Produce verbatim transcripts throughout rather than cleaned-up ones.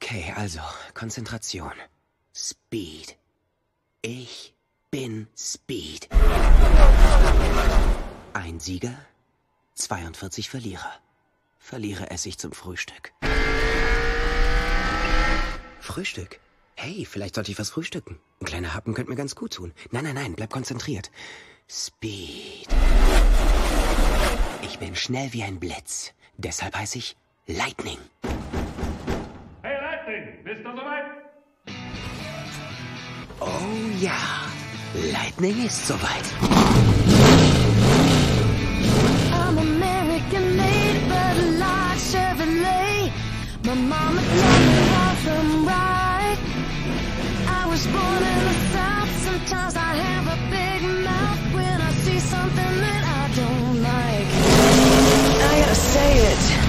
Okay, also, Konzentration. Speed. Ich bin Speed. Ein Sieger, zweiundvierzig Verlierer. Verliere esse ich zum Frühstück. Frühstück? Hey, vielleicht sollte ich was frühstücken. Ein kleiner Happen könnte mir ganz gut tun. Nein, nein, nein, bleib konzentriert. Speed. Ich bin schnell wie ein Blitz. Deshalb heiße ich Lightning. Hey Lightning, bist du soweit? Oh ja, Lightning ist soweit. I'm American made, but a large Chevrolet. My mama taught me how to ride. I was born in the South. Sometimes I have a big mouth when I see something that I don't like. I gotta say it.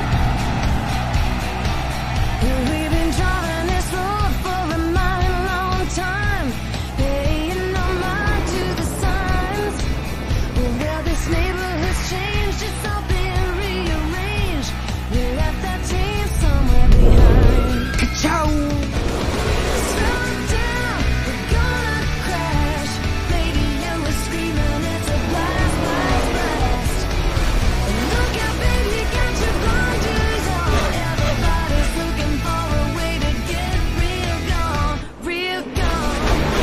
We've been driving this road for a mighty long time, paying no mind to the signs. Well, this neighborhood's changed, it's all been rearranged. We left that teen somewhere behind. Ka-chow! Slow down, we're gonna crash. Radio is screaming, it's a blast, blast, blast. Look out, baby, you got your blinders on. Everybody's looking for a way to get real gone, real gone.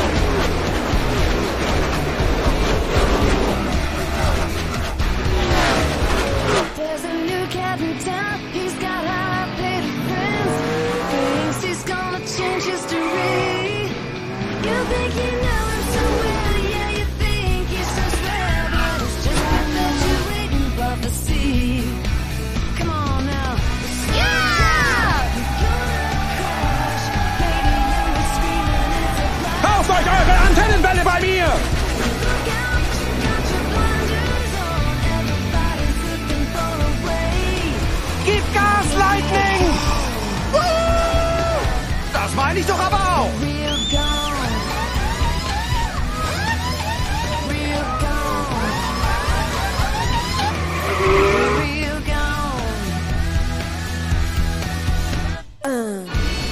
There's a new cat in town, he's got high-paid friends. Thinks he's gonna change history. You think you know him so well, yeah, you think he's so swell, but it's just like that you're waiting for the sea. Come on now. Yeah! We're gonna crash. Radio is screaming, it's a blast. Kauft euch eure Antennenwelle bei mir! Look out, you got your blinders on. Everybody's looking for a way. Gib Gas, Lightning! Woo! Das meine ich doch aber auch! Real gone. Real gone. Real gone. Uh.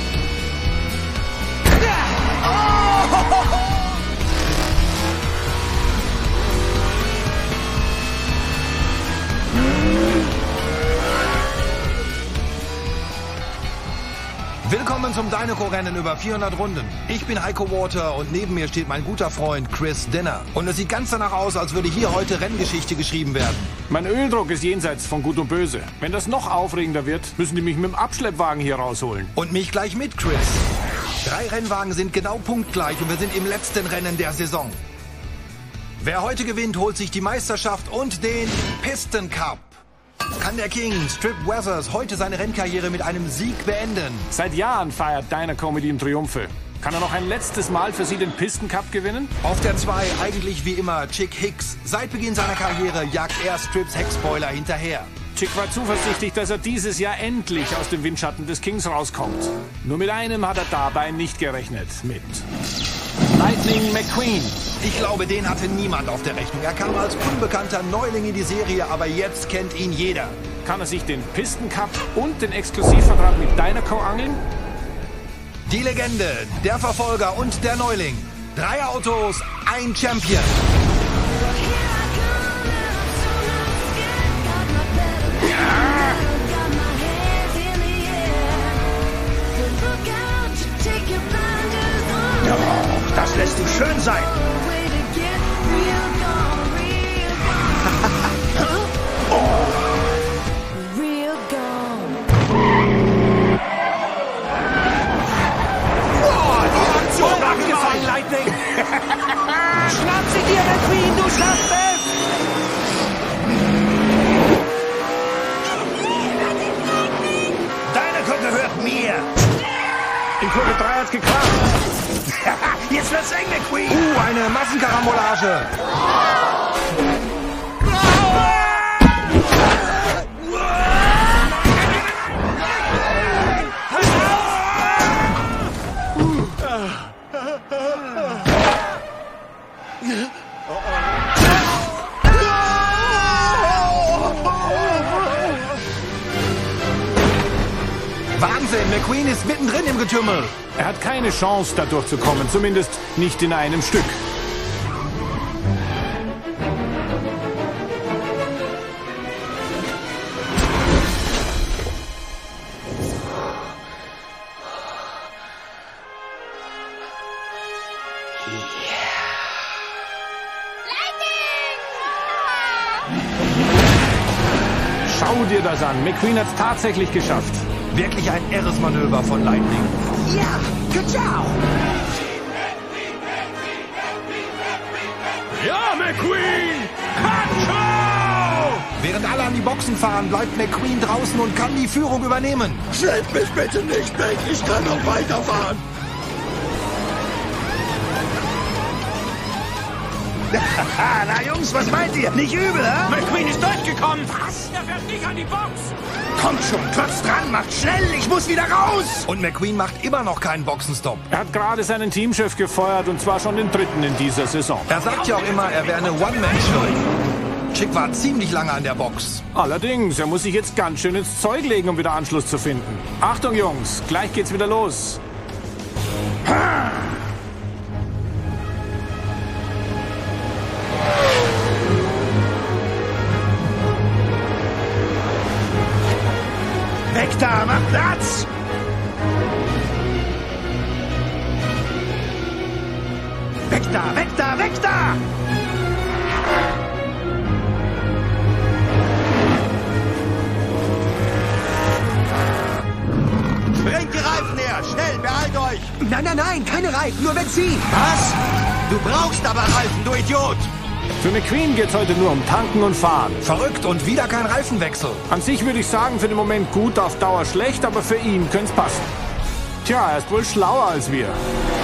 Willkommen zum Dynaco-Rennen über vierhundert Runden. Ich bin Heiko Water und neben mir steht mein guter Freund Chris Dinner. Und es sieht ganz danach aus, als würde hier heute Renngeschichte geschrieben werden. Mein Öldruck ist jenseits von Gut und Böse. Wenn das noch aufregender wird, müssen die mich mit dem Abschleppwagen hier rausholen. Und mich gleich mit, Chris. Drei Rennwagen sind genau punktgleich und wir sind im letzten Rennen der Saison. Wer heute gewinnt, holt sich die Meisterschaft und den Piston Cup. Kann der King Strip Weathers heute seine Rennkarriere mit einem Sieg beenden? Seit Jahren feiert Dynaco mit ihm Triumphe. Kann er noch ein letztes Mal für Sie den Piston Cup gewinnen? Auf der zwei eigentlich wie immer Chick Hicks. Seit Beginn seiner Karriere jagt er Strips Heckspoiler hinterher. Chick war zuversichtlich, dass er dieses Jahr endlich aus dem Windschatten des Kings rauskommt. Nur mit einem hat er dabei nicht gerechnet. Mit Lightning McQueen. Ich glaube, den hatte niemand auf der Rechnung. Er kam als unbekannter Neuling in die Serie, aber jetzt kennt ihn jeder. Kann er sich den Piston Cup und den Exklusivvertrag mit Dynaco angeln? Die Legende, der Verfolger und der Neuling. Drei Autos, ein Champion. Doch, das lässt du schön sein. Real gone. Oh, die Aktion abgefallen, Lightning. Schnapp sie dir, McQueen, du schaffst es! Dynaco gehört mir. In Kurve drei hat's geklappt. Jetzt wird's eng, McQueen. Uh, eine Massenkarambolage. Wahnsinn, McQueen ist mittendrin im Getümmel. Er hat keine Chance, da durchzukommen, zumindest nicht in einem Stück. Schau dir das an. McQueen hat es tatsächlich geschafft. Wirklich ein irres Manöver von Lightning. Ja, good job. Ja, McQueen! Hatschow! Während alle an die Boxen fahren, bleibt McQueen draußen und kann die Führung übernehmen. Schleppt mich bitte nicht weg, ich kann noch weiterfahren. Na Jungs, was meint ihr? Nicht übel, hä? McQueen ist durchgekommen. Was? Er fährt nicht an die Box. Kommt schon, klotzt dran, macht schnell, ich muss wieder raus! Und McQueen macht immer noch keinen Boxenstopp. Er hat gerade seinen Teamchef gefeuert und zwar schon den dritten in dieser Saison. Er sagt ja auch immer, er wäre eine One-Man-Show. Chick war ziemlich lange an der Box. Allerdings, er muss sich jetzt ganz schön ins Zeug legen, um wieder Anschluss zu finden. Achtung, Jungs, gleich geht's wieder los. Ha! Weg da, mach Platz! Weg da, weg da, weg da! Bringt die Reifen her, schnell, beeilt euch! Nein, nein, nein, keine Reifen, nur Benzin. Was? Du brauchst aber Reifen, du Idiot! Für McQueen geht's heute nur um Tanken und Fahren. Verrückt und wieder kein Reifenwechsel. An sich würde ich sagen, für den Moment gut, auf Dauer schlecht, aber für ihn könnte es passen. Tja, er ist wohl schlauer als wir.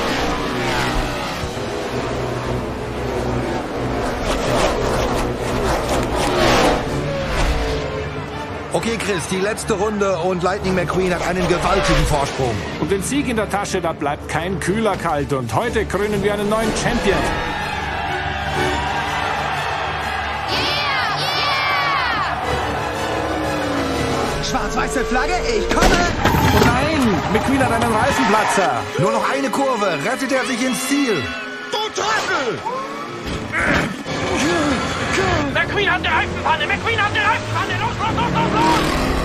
Okay, Chris, die letzte Runde und Lightning McQueen hat einen gewaltigen Vorsprung. Und den Sieg in der Tasche, da bleibt kein Kühler kalt. Und heute krönen wir einen neuen Champion. Schwarz-weiße Flagge, ich komme. Oh nein, McQueen hat einen Reifenplatzer. Nur noch eine Kurve, rettet er sich ins Ziel. Du Trottel! McQueen hat eine Reifenpanne! McQueen hat eine Reifenpanne! Los, los, los, los, los!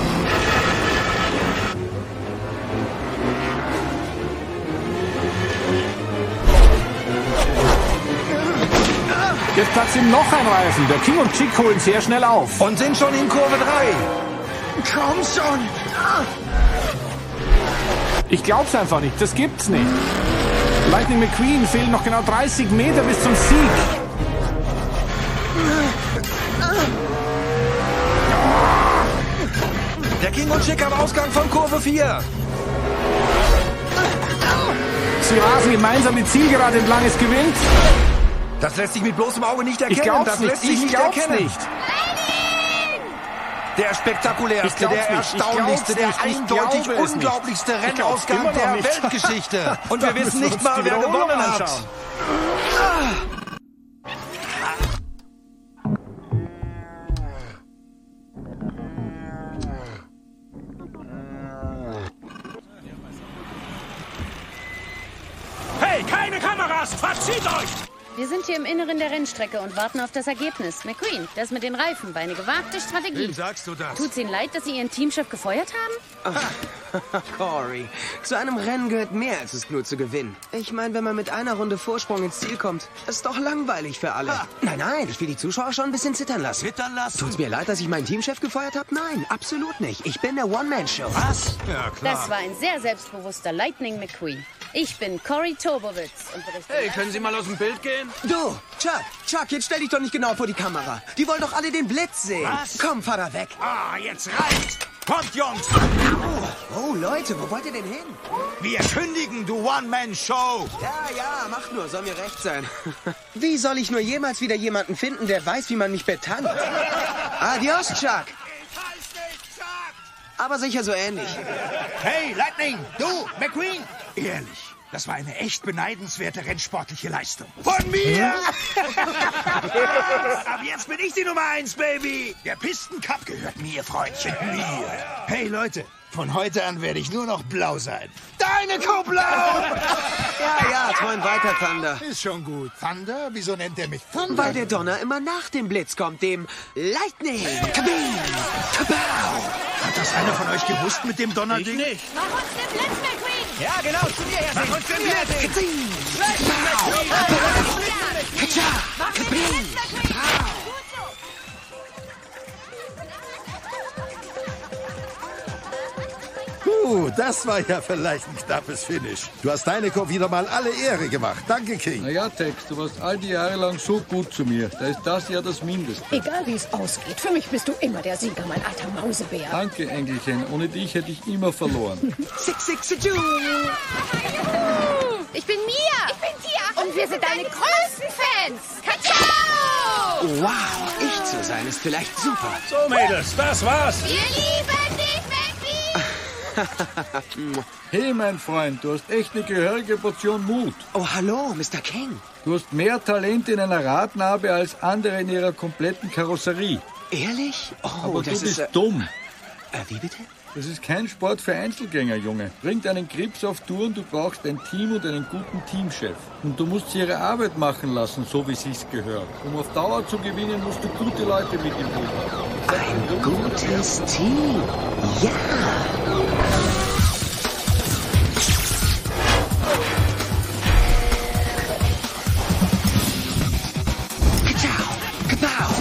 Jetzt platzt ihm noch ein Reifen. Der King und Chick holen sehr schnell auf. Und sind schon in Kurve drei. Komm schon! Ich glaub's einfach nicht. Das gibt's nicht. Lightning McQueen fehlen noch genau dreißig Meter bis zum Sieg. Der King und Chick am Ausgang von Kurve vier. Sie rasen gemeinsam die Zielgerade entlang. Es gewinnt. Das lässt sich mit bloßem Auge nicht erkennen. Ich glaub's das nicht. lässt sich Ich nicht glaub's erkennen. nicht. Der spektakulärste, Ich glaub's der nicht. Ich erstaunlichste, der glaub's nicht. Ich eindeutig glaube es nicht. unglaublichste Ich glaub's Rennausgang immer noch der nicht. Weltgeschichte. Und Da wir wissen müssen wir nicht uns mal, die wer Wiederholung gewonnen hat. anschauen. Hey, keine Kameras! Verzieht euch! Wir sind hier im Inneren der Rennstrecke und warten auf das Ergebnis. McQueen, das mit den Reifen war eine gewagte Strategie. Wem sagst du das? Tut's Ihnen leid, dass Sie Ihren Teamchef gefeuert haben? Cory, zu einem Rennen gehört mehr als es nur zu gewinnen. Ich meine, wenn man mit einer Runde Vorsprung ins Ziel kommt, ist doch langweilig für alle. Ha. Nein, nein, ich will die Zuschauer schon ein bisschen zittern lassen. Zittern lassen? Tut's mir leid, dass ich meinen Teamchef gefeuert habe? Nein, absolut nicht. Ich bin der One-Man-Show. Was? Ja, klar. Das war ein sehr selbstbewusster Lightning McQueen. Ich bin Cory Tobowitz und berichte... Hey, können Sie mal aus dem Bild gehen? Du, Chuck, Chuck, jetzt stell dich doch nicht genau vor die Kamera. Die wollen doch alle den Blitz sehen. Was? Komm, fahr da weg. Ah, jetzt reicht's! Kommt, Jungs! Oh, Leute, wo wollt ihr denn hin? Wir kündigen, du One-Man-Show! Ja, ja, mach nur, soll mir recht sein. Wie soll ich nur jemals wieder jemanden finden, der weiß, wie man mich betankt? Adios, Chuck. Ich heiß nicht Chuck! Aber sicher so ähnlich. Hey, Lightning! Du, McQueen! Ehrlich, Das war eine echt beneidenswerte rennsportliche Leistung. Von mir! Ab jetzt bin ich die Nummer eins, Baby! Der Pistencup gehört mir, Freundchen, mir. Hey, Leute, von heute an werde ich nur noch blau sein. Deine Blau! Ja, ja, träum weiter, Thunder. Ist schon gut. Thunder? Wieso nennt er mich Thunder? Weil der Donner immer nach dem Blitz kommt, dem Lightning. Kabim! Kabow! Hat das einer von euch gewusst mit dem Donnerding? Ich nicht. Mach uns den Blitz, McQueen! Ja, genau, zu dir, Herr Mach uns den Blitz! Kabim! Katscha! Mach den Kabim! Blitz, McQueen! Gut so! Puh, das war ja vielleicht ein knappes Finish. Du hast Deineco wieder mal alle Ehre gemacht. Danke, King. Na ja, Tex, du warst all die Jahre lang so gut zu mir. Da ist das ja das Mindeste. Egal wie es ausgeht, für mich bist du immer der Sieger, mein alter Mausebär. Danke, Engelchen. Ohne dich hätte ich immer verloren. Six, six, six, two. Ich bin Mia! Ich bin Tia! Und wir sind deine größten Fans! Kakao! Wow, ich zu sein ist vielleicht super. So, Mädels, das war's. Wir lieben dich, McQueen! Hey, mein Freund, du hast echt eine gehörige Portion Mut. Oh, hallo, Mister King. Du hast mehr Talent in einer Radnabe als andere in ihrer kompletten Karosserie. Ehrlich? Oh, Aber das du bist ist... Äh, dumm. äh, wie bitte? Das ist kein Sport für Einzelgänger, Junge. Bring deinen Grips auf Tour und du brauchst ein Team und einen guten Teamchef. Und du musst sie ihre Arbeit machen lassen, so wie sich's gehört. Um auf Dauer zu gewinnen, musst du gute Leute mit im Boot haben. Ein gutes Team. Ja. Kachau, kapow.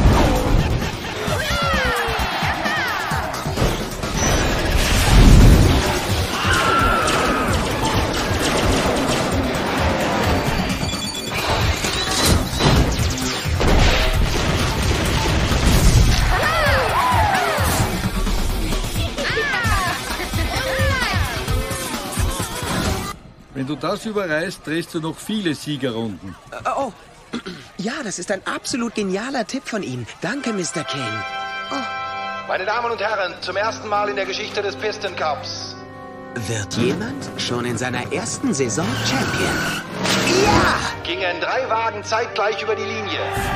Wenn du das überreißt, drehst du noch viele Siegerrunden. Äh, oh, ja, das ist ein absolut genialer Tipp von Ihnen. Danke, Mister King. Meine Damen und Herren, zum ersten Mal in der Geschichte des Piston Cups. Wird jemand schon in seiner ersten Saison Champion? Ja! Gingen drei Wagen zeitgleich über die Linie.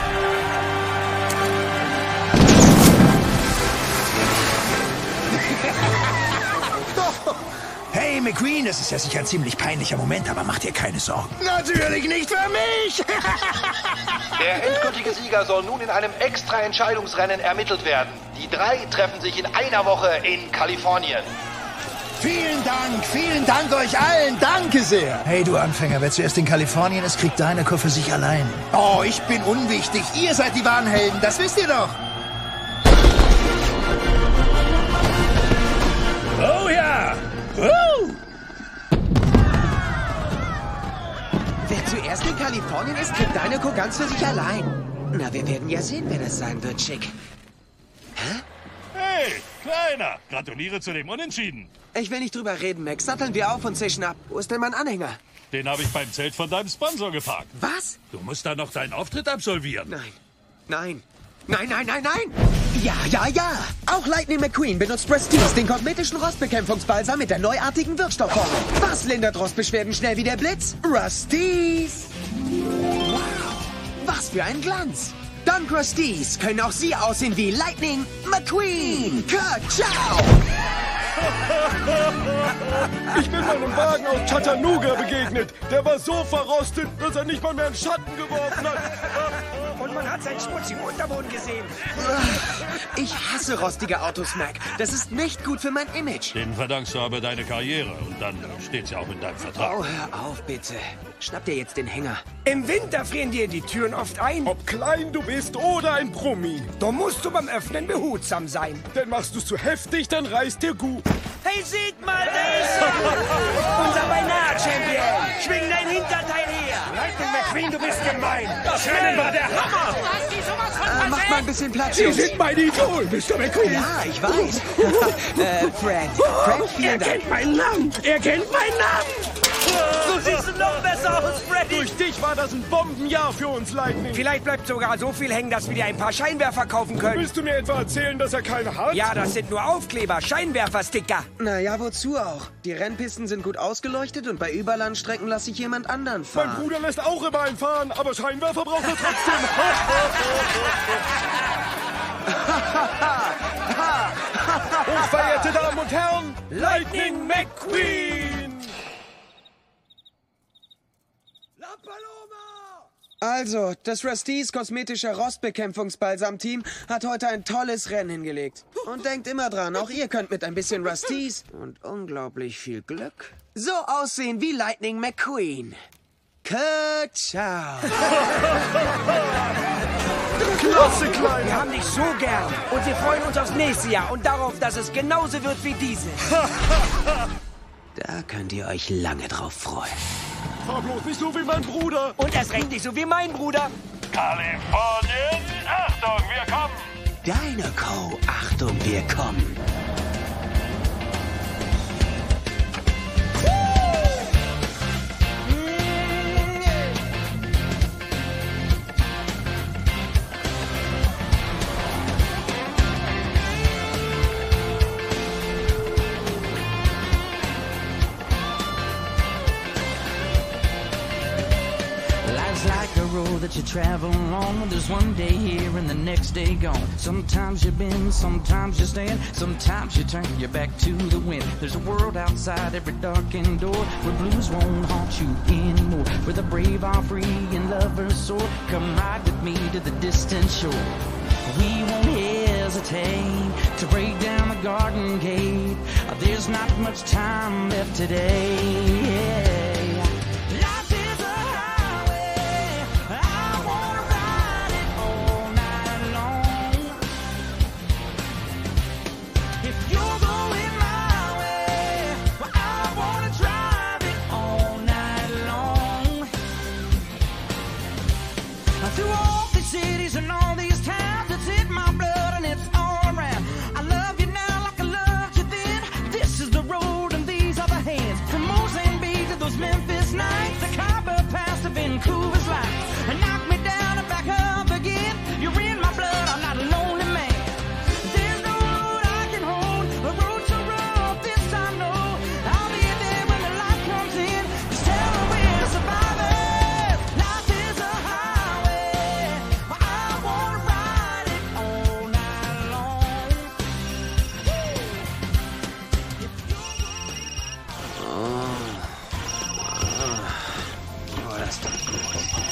Hey, McQueen, das ist ja sicher ein ziemlich peinlicher Moment, aber mach dir keine Sorgen. Natürlich nicht für mich! Der endgültige Sieger soll nun in einem extra Entscheidungsrennen ermittelt werden. Die drei treffen sich in einer Woche in Kalifornien. Vielen Dank, vielen Dank euch allen, danke sehr. Hey, du Anfänger, wer zuerst in Kalifornien ist, kriegt Deineco für sich allein. Oh, ich bin unwichtig, ihr seid die wahren Helden, das wisst ihr doch. Oh ja! Uh! Wer zuerst in Kalifornien ist, kriegt Deineco ganz für sich allein. Na, wir werden ja sehen, wer das sein wird, Chick. Hey, Kleiner, gratuliere zu dem Unentschieden. Ich will nicht drüber reden, Max. Satteln wir auf und zischen ab. Wo ist denn mein Anhänger? Den habe ich beim Zelt von deinem Sponsor geparkt. Was? Du musst da noch deinen Auftritt absolvieren. Nein. Nein. Nein, nein, nein, nein! Ja, ja, ja! Auch Lightning McQueen benutzt Prestige, den kosmetischen Rostbekämpfungsbalsam mit der neuartigen Wirkstoffformel. Was lindert Rostbeschwerden schnell wie der Blitz? Rusty's! Wow! Was für ein Glanz! Dank Rusty's können auch Sie aussehen wie Lightning McQueen! Ka-ciao! Ich bin meinem Wagen aus Chattanooga begegnet. Der war so verrostet, dass er nicht mal mehr einen Schatten geworfen hat. Und man hat seinen schmutzigen Unterboden gesehen. Ich hasse rostige Autos, Mac. Das ist nicht gut für mein Image. Den verdankst du aber deine Karriere. Und dann steht's ja auch in deinem Vertrag. Oh, hör auf, bitte. Schnapp dir jetzt den Hänger. Im Winter frieren dir die Türen oft ein. Ob klein du bist oder ein Brummi. Da musst du beim Öffnen behutsam sein. Denn machst du's zu heftig, dann reißt dir gut. Hey, seht mal, da ist er! Unser Beinahe-Champion! Schwing dein Hinterteil her! Lightning McQueen, du bist gemein! Das Rennen war der Hammer! Du hast die sowas von Äh, mach mal ein bisschen Platz, Sie Jungs. sind mein Idol, Mister McQueen! Ja, ich weiß. äh, Fred. Fred, vielen Er Dank. kennt meinen Namen! Er kennt meinen Namen! So siehst du noch besser aus, Freddy. Durch dich war das ein Bombenjahr für uns, Lightning. Vielleicht bleibt sogar so viel hängen, dass wir dir ein paar Scheinwerfer kaufen können. Willst du mir etwa erzählen, dass er keine hat? Ja, das sind nur Aufkleber, Scheinwerfersticker. Naja, wozu auch? Die Rennpisten sind gut ausgeleuchtet und bei Überlandstrecken lasse ich jemand anderen fahren. Mein Bruder lässt auch immer einen fahren, aber Scheinwerfer braucht er trotzdem. Hochverehrte Damen und Herren, Lightning McQueen! La Paloma! Also, das Rustys kosmetischer Rostbekämpfungsbalsam-Team hat heute ein tolles Rennen hingelegt. Und denkt immer dran, auch ihr könnt mit ein bisschen Rustys und unglaublich viel Glück so aussehen wie Lightning McQueen. Ka-ciao! Klasse, Kleiner! Wir haben dich so gern und wir freuen uns aufs nächste Jahr und darauf, dass es genauso wird wie diese. Da könnt ihr euch lange drauf freuen. Fahr bloß nicht so wie mein Bruder. Und erst recht nicht so wie mein Bruder. Kalifornien, Achtung, wir kommen! Dynaco, Achtung, wir kommen. Like a road that you travel on. There's one day here and the next day gone. Sometimes you bend, sometimes you stand, sometimes you turn your back to the wind. There's a world outside every darkened door where blues won't haunt you anymore, where the brave are free and lovers soar. Come ride with me to the distant shore. We won't hesitate to break down the garden gate. There's not much time left today. Through all these cities and all these towns, it's in my blood and it's all around. I love you now like I loved you then. This is the road and these are the hands. From Mozambique to those Memphis nights, the Khyber Pass to Vancouver's lights. And knock me down and back up again. You're in my blood, I'm not a lonely man. There's no road I can hold, a road so rough, this I know. I'll be there when the light comes in. Just tell me we're survivors. Life is a highway. I wanna ride it all night long. Oh, das tut gut.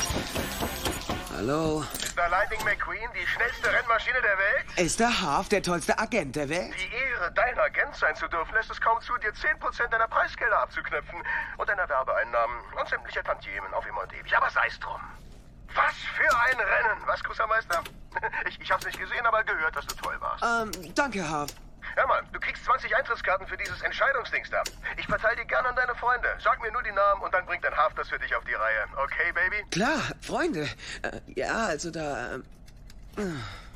Hallo? Ist da Lightning McQueen die schnellste Rennmaschine der Welt? Ist der Haaf der tollste Agent der Welt? Die Ehre, dein Agent sein zu dürfen, lässt es kaum zu, dir zehn Prozent deiner Preisgelder abzuknüpfen und deiner Werbeeinnahmen und sämtlicher Tantiemen auf immer und ewig. Aber sei's drum. Was für ein Rennen! Was, Cruisermeister? Ich, ich hab's nicht gesehen, aber gehört, dass du toll warst. Ähm, danke, Haaf. Hör mal, du kriegst zwanzig Eintrittskarten für dieses Entscheidungsdings da. Ich verteile die gern an deine Freunde. Sag mir nur die Namen und dann bringt dein Haaf das für dich auf die Reihe. Okay, Baby? Klar, Freunde. Äh, ja, also da... Äh,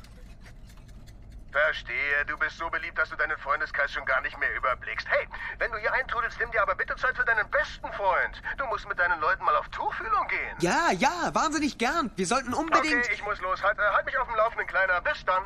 Verstehe, du bist so beliebt, dass du deinen Freundeskreis schon gar nicht mehr überblickst. Hey, wenn du hier eintrudelst, nimm dir aber bitte Zeit für deinen besten Freund. Du musst mit deinen Leuten mal auf Tuchfühlung gehen. ja, ja, wahnsinnig gern. Wir sollten unbedingt... Okay, ich muss los. Halt, äh, halt mich auf dem Laufenden, Kleiner. Bis dann.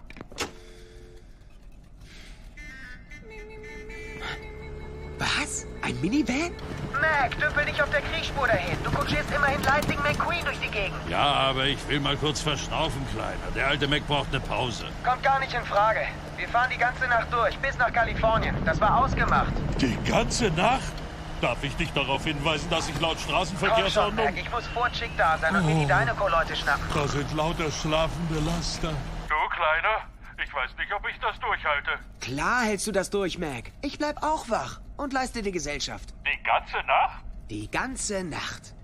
Was? Ein Minivan? Mac, dümpel dich auf der Kriegspur dahin. Du kutschierst immerhin Lightning McQueen durch die Gegend. Ja, aber ich will mal kurz verschnaufen, Kleiner. Der alte Mac braucht eine Pause. Kommt gar nicht in Frage. Wir fahren die ganze Nacht durch, bis nach Kalifornien. Das war ausgemacht. Die ganze Nacht? Darf ich dich darauf hinweisen, dass ich laut Komm schon, Straßenverkehrsordnung... Mac, ich muss vor Chick da sein und mir die Dynaco-Leute schnappen. Da sind lauter schlafende Laster. Du, Kleiner, ich weiß nicht, ob ich das durchhalte. Klar hältst du das durch, Mac. Ich bleib auch wach und leiste dir Gesellschaft. Die ganze Nacht? Die ganze Nacht.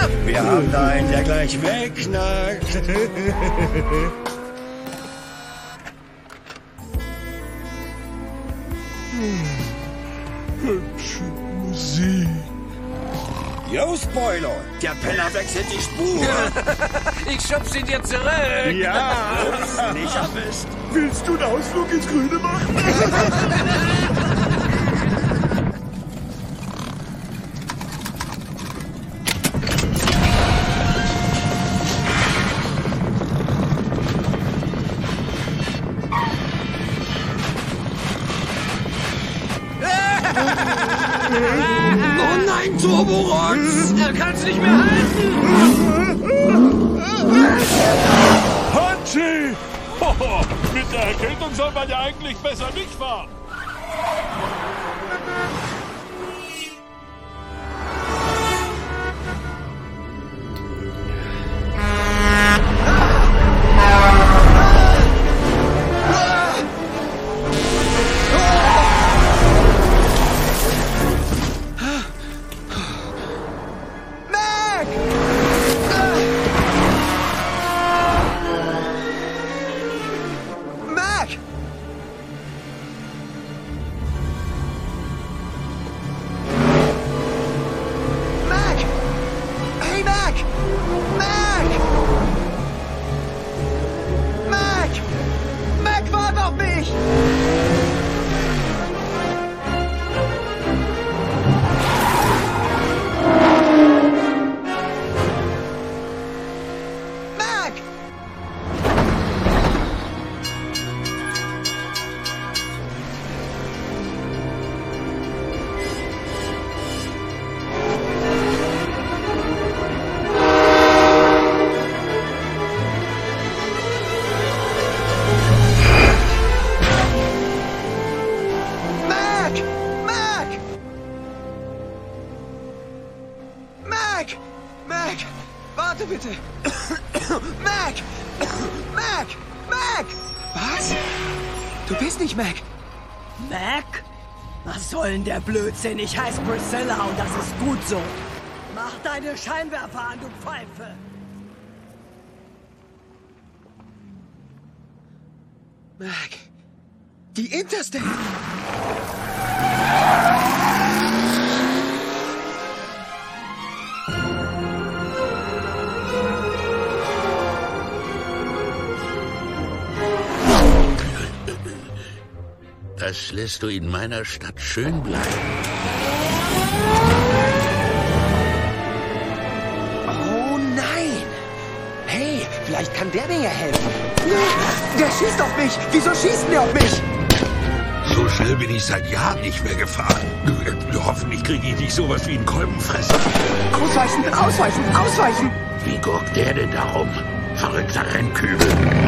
ab! Wir haben da einen, der gleich wegknackt. Hübsche Musik. Yo, Spoiler! Der Penner wechselt die Spur! Ich schub's ihn dir zurück! Ja! Ups, nicht erwischt! Willst du einen Ausflug ins Grüne machen? Oh nein, Turbo-Rotz! Er kann's nicht mehr halten! Hatschi! Hoho, mit der Erkältung soll man ja eigentlich besser nicht fahren. Der Blödsinn, ich heiße Priscilla und das ist gut so. Mach deine Scheinwerfer an, du Pfeife! Mac, die Interstate! Das lässt du in meiner Stadt schön bleiben. Oh nein! Hey, vielleicht kann der mir ja helfen. Der schießt auf mich! Wieso schießt der auf mich? So schnell bin ich seit Jahren nicht mehr gefahren. Hoffentlich kriege ich nicht sowas wie einen Kolbenfresser. Ausweichen, ausweichen, ausweichen! Wie gurkt der denn da rum? Verrückter Rennkübel.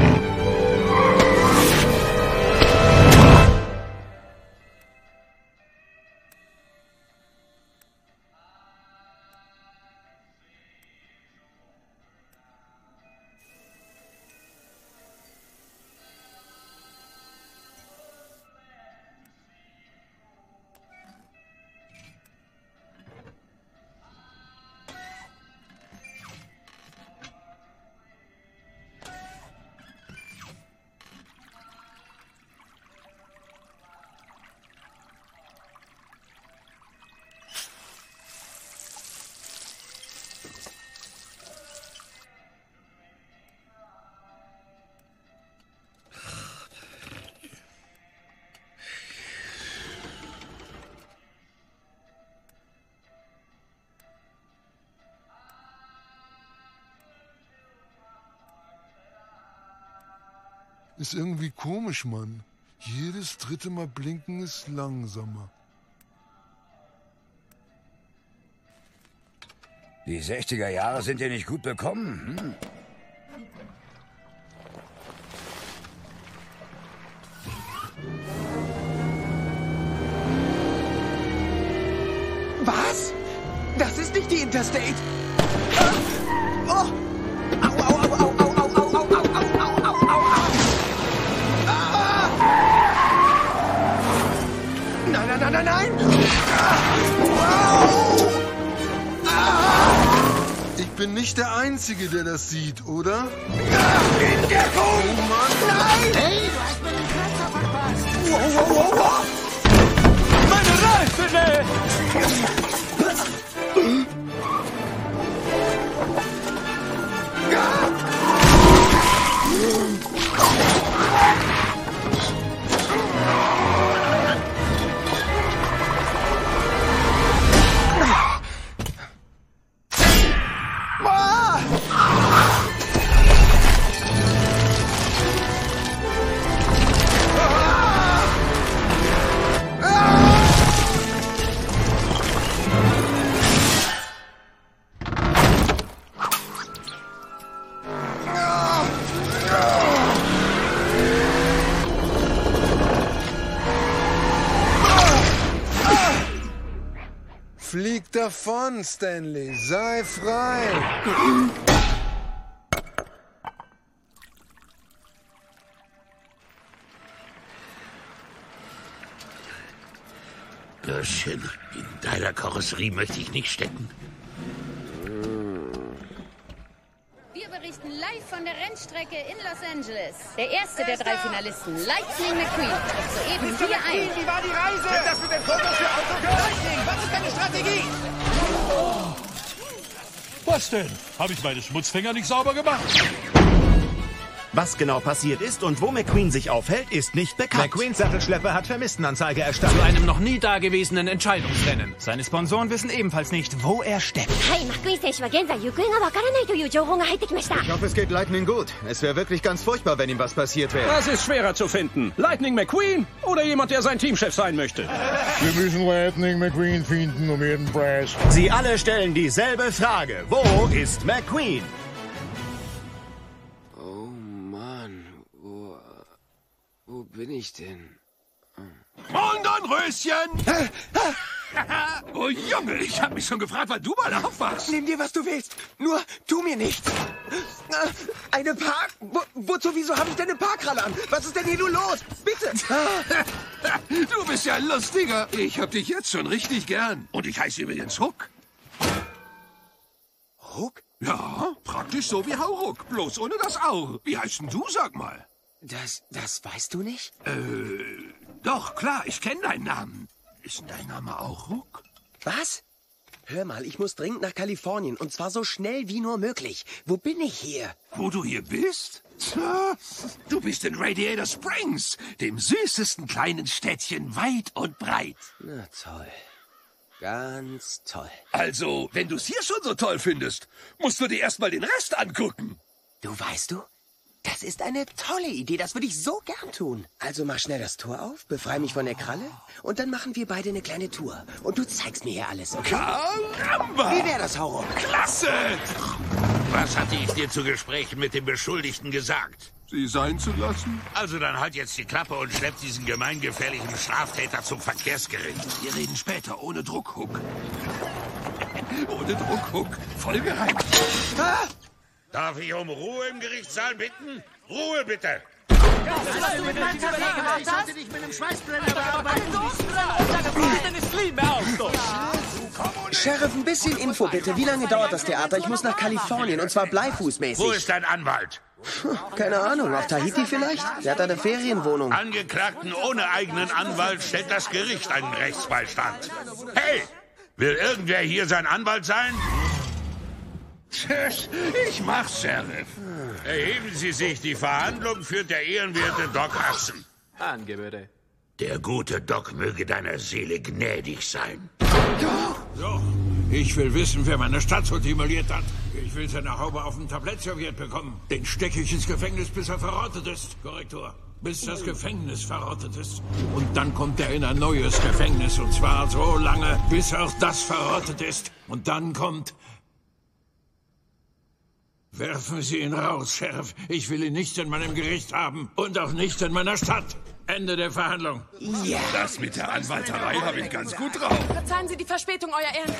Ist irgendwie komisch, Mann. Jedes dritte Mal blinken ist langsamer. Die sechziger Jahre sind dir nicht gut bekommen, hm? Was? Das ist nicht die Interstate. Ah! Oh! Au, au, au, au, au, au, au, au, au, au, au, au, au. Ah! Nein, nein, nein, nein, nein! Ah! Wow! Ah! bin nicht der Einzige, der das sieht, oder? In der Oh Mann! Nein! Hey, du hast mir den Kratzer verpasst. Wow, wow, wow, wow! Meine Reifen! Flieg davon, Stanley. Sei frei. Bürschchen, in deiner Karosserie möchte ich nicht stecken. Wir berichten live von der Rennstrecke in Los Angeles. Der erste der drei Finalisten, Lightning McQueen, trifft soeben hier ein. Wie war die Reise? Stimmt das mit den Fotos für Autogirl? Lightning, was ist deine Strategie? Was denn? Habe ich meine Schmutzfänger nicht sauber gemacht? Was genau passiert ist und wo McQueen sich aufhält, ist nicht bekannt. McQueens Sattelschlepper hat Vermisstenanzeige erstattet. Zu einem noch nie dagewesenen Entscheidungsrennen. Seine Sponsoren wissen ebenfalls nicht, wo er steckt. Hey, McQueen 選手は現在行方がわからないという情報が入ってきました。 Ich hoffe, es geht Lightning gut. Es wäre wirklich ganz furchtbar, wenn ihm was passiert wäre. Das ist schwerer zu finden. Lightning McQueen oder jemand, der sein Teamchef sein möchte. Wir müssen Lightning McQueen finden um jeden Preis. Sie alle stellen dieselbe Frage. Wo ist McQueen? Wo bin ich denn? Und ein Röschen! Oh Junge, ich hab mich schon gefragt, wann du mal aufwachst. Nimm dir, was du willst. Nur, tu mir nichts. Eine Park... Wo, wozu, wieso habe ich denn eine Parkralle an? Was ist denn hier nur los? Bitte! Du bist ja ein Lustiger. Ich hab dich jetzt schon richtig gern. Und ich heiße übrigens Huck. Huck? Ja, praktisch so wie Hauruck, bloß ohne das Au. Wie heißt denn du, sag mal? Das, das weißt du nicht? Äh, doch, klar, ich kenne deinen Namen. Ist denn dein Name auch Huck? Was? Hör mal, ich muss dringend nach Kalifornien und zwar so schnell wie nur möglich. Wo bin ich hier? Wo du hier bist? Tja, du bist in Radiator Springs, dem süßesten kleinen Städtchen weit und breit. Na toll. Ganz toll. Also, wenn du es hier schon so toll findest, musst du dir erstmal den Rest angucken. Du weißt du? Das ist eine tolle Idee, das würde ich so gern tun. Also mach schnell das Tor auf, befreie mich von der Kralle und dann machen wir beide eine kleine Tour. Und du zeigst mir hier alles, okay? Caramba! Wie wäre das, Hauruck? Klasse! Was hatte ich dir zu Gesprächen mit dem Beschuldigten gesagt? Sie sein zu lassen? Also dann halt jetzt die Klappe und schlepp diesen gemeingefährlichen Straftäter zum Verkehrsgericht. Wir reden später, ohne Druck, Huck. Ohne Druck, Huck. Folge rein. Ah! Darf ich um Ruhe im Gerichtssaal bitten? Ruhe, bitte! Was hast du mit meinem Kaffee gemacht? Ich sollte dich mit einem Schweißbrenner bearbeiten. Sheriff, ein bisschen Info bitte. Wie lange dauert das Theater? Ich muss nach Kalifornien und zwar bleifußmäßig. Wo ist dein Anwalt? Keine Ahnung, auf Tahiti vielleicht? Der hat eine Ferienwohnung. Angeklagten ohne eigenen Anwalt stellt das Gericht einen Rechtsbeistand. Hey! Will irgendwer hier sein Anwalt sein? Ich mach's, Sheriff. Erheben Sie sich. Die Verhandlung führt der ehrenwerte Doc Hudson. Angeböde. Der gute Doc möge deiner Seele gnädig sein. So, ich will wissen, wer meine Statue demoliert hat. Ich will seine Haube auf dem Tablett serviert bekommen. Den stecke ich ins Gefängnis, bis er verrottet ist. Korrektor. Bis das Gefängnis verrottet ist. Und dann kommt er in ein neues Gefängnis. Und zwar so lange, bis auch das verrottet ist. Und dann kommt... Werfen Sie ihn raus, Sheriff. Ich will ihn nicht in meinem Gericht haben. Und auch nicht in meiner Stadt. Ende der Verhandlung. Ja. Das mit der Anwalterei habe ich ganz gut drauf. Verzeihen Sie die Verspätung, Euer Ehren.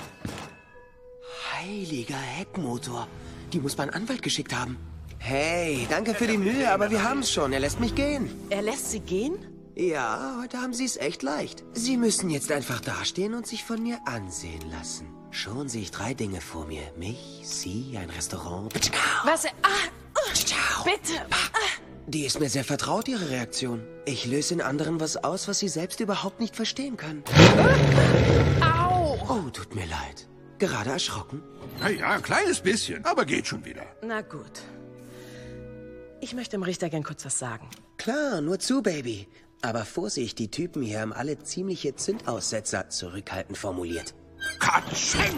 Heiliger Heckmotor. Die muss man Anwalt geschickt haben. Hey, danke für die Mühe, aber wir haben's schon. Er lässt mich gehen. Er lässt Sie gehen? Ja, heute haben Sie es echt leicht. Sie müssen jetzt einfach dastehen und sich von mir ansehen lassen. Schon sehe ich drei Dinge vor mir. Mich, sie, ein Restaurant. Was? Ah, uh, bitte. Die ist mir sehr vertraut, ihre Reaktion. Ich löse in anderen was aus, was sie selbst überhaupt nicht verstehen können. Au! Oh, tut mir leid. Gerade erschrocken? Na ja, ein kleines bisschen, aber geht schon wieder. Na gut. Ich möchte dem Richter gern kurz was sagen. Klar, nur zu, Baby. Aber Vorsicht, die Typen hier haben alle ziemliche Zündaussetzer, zurückhaltend formuliert. Katsching!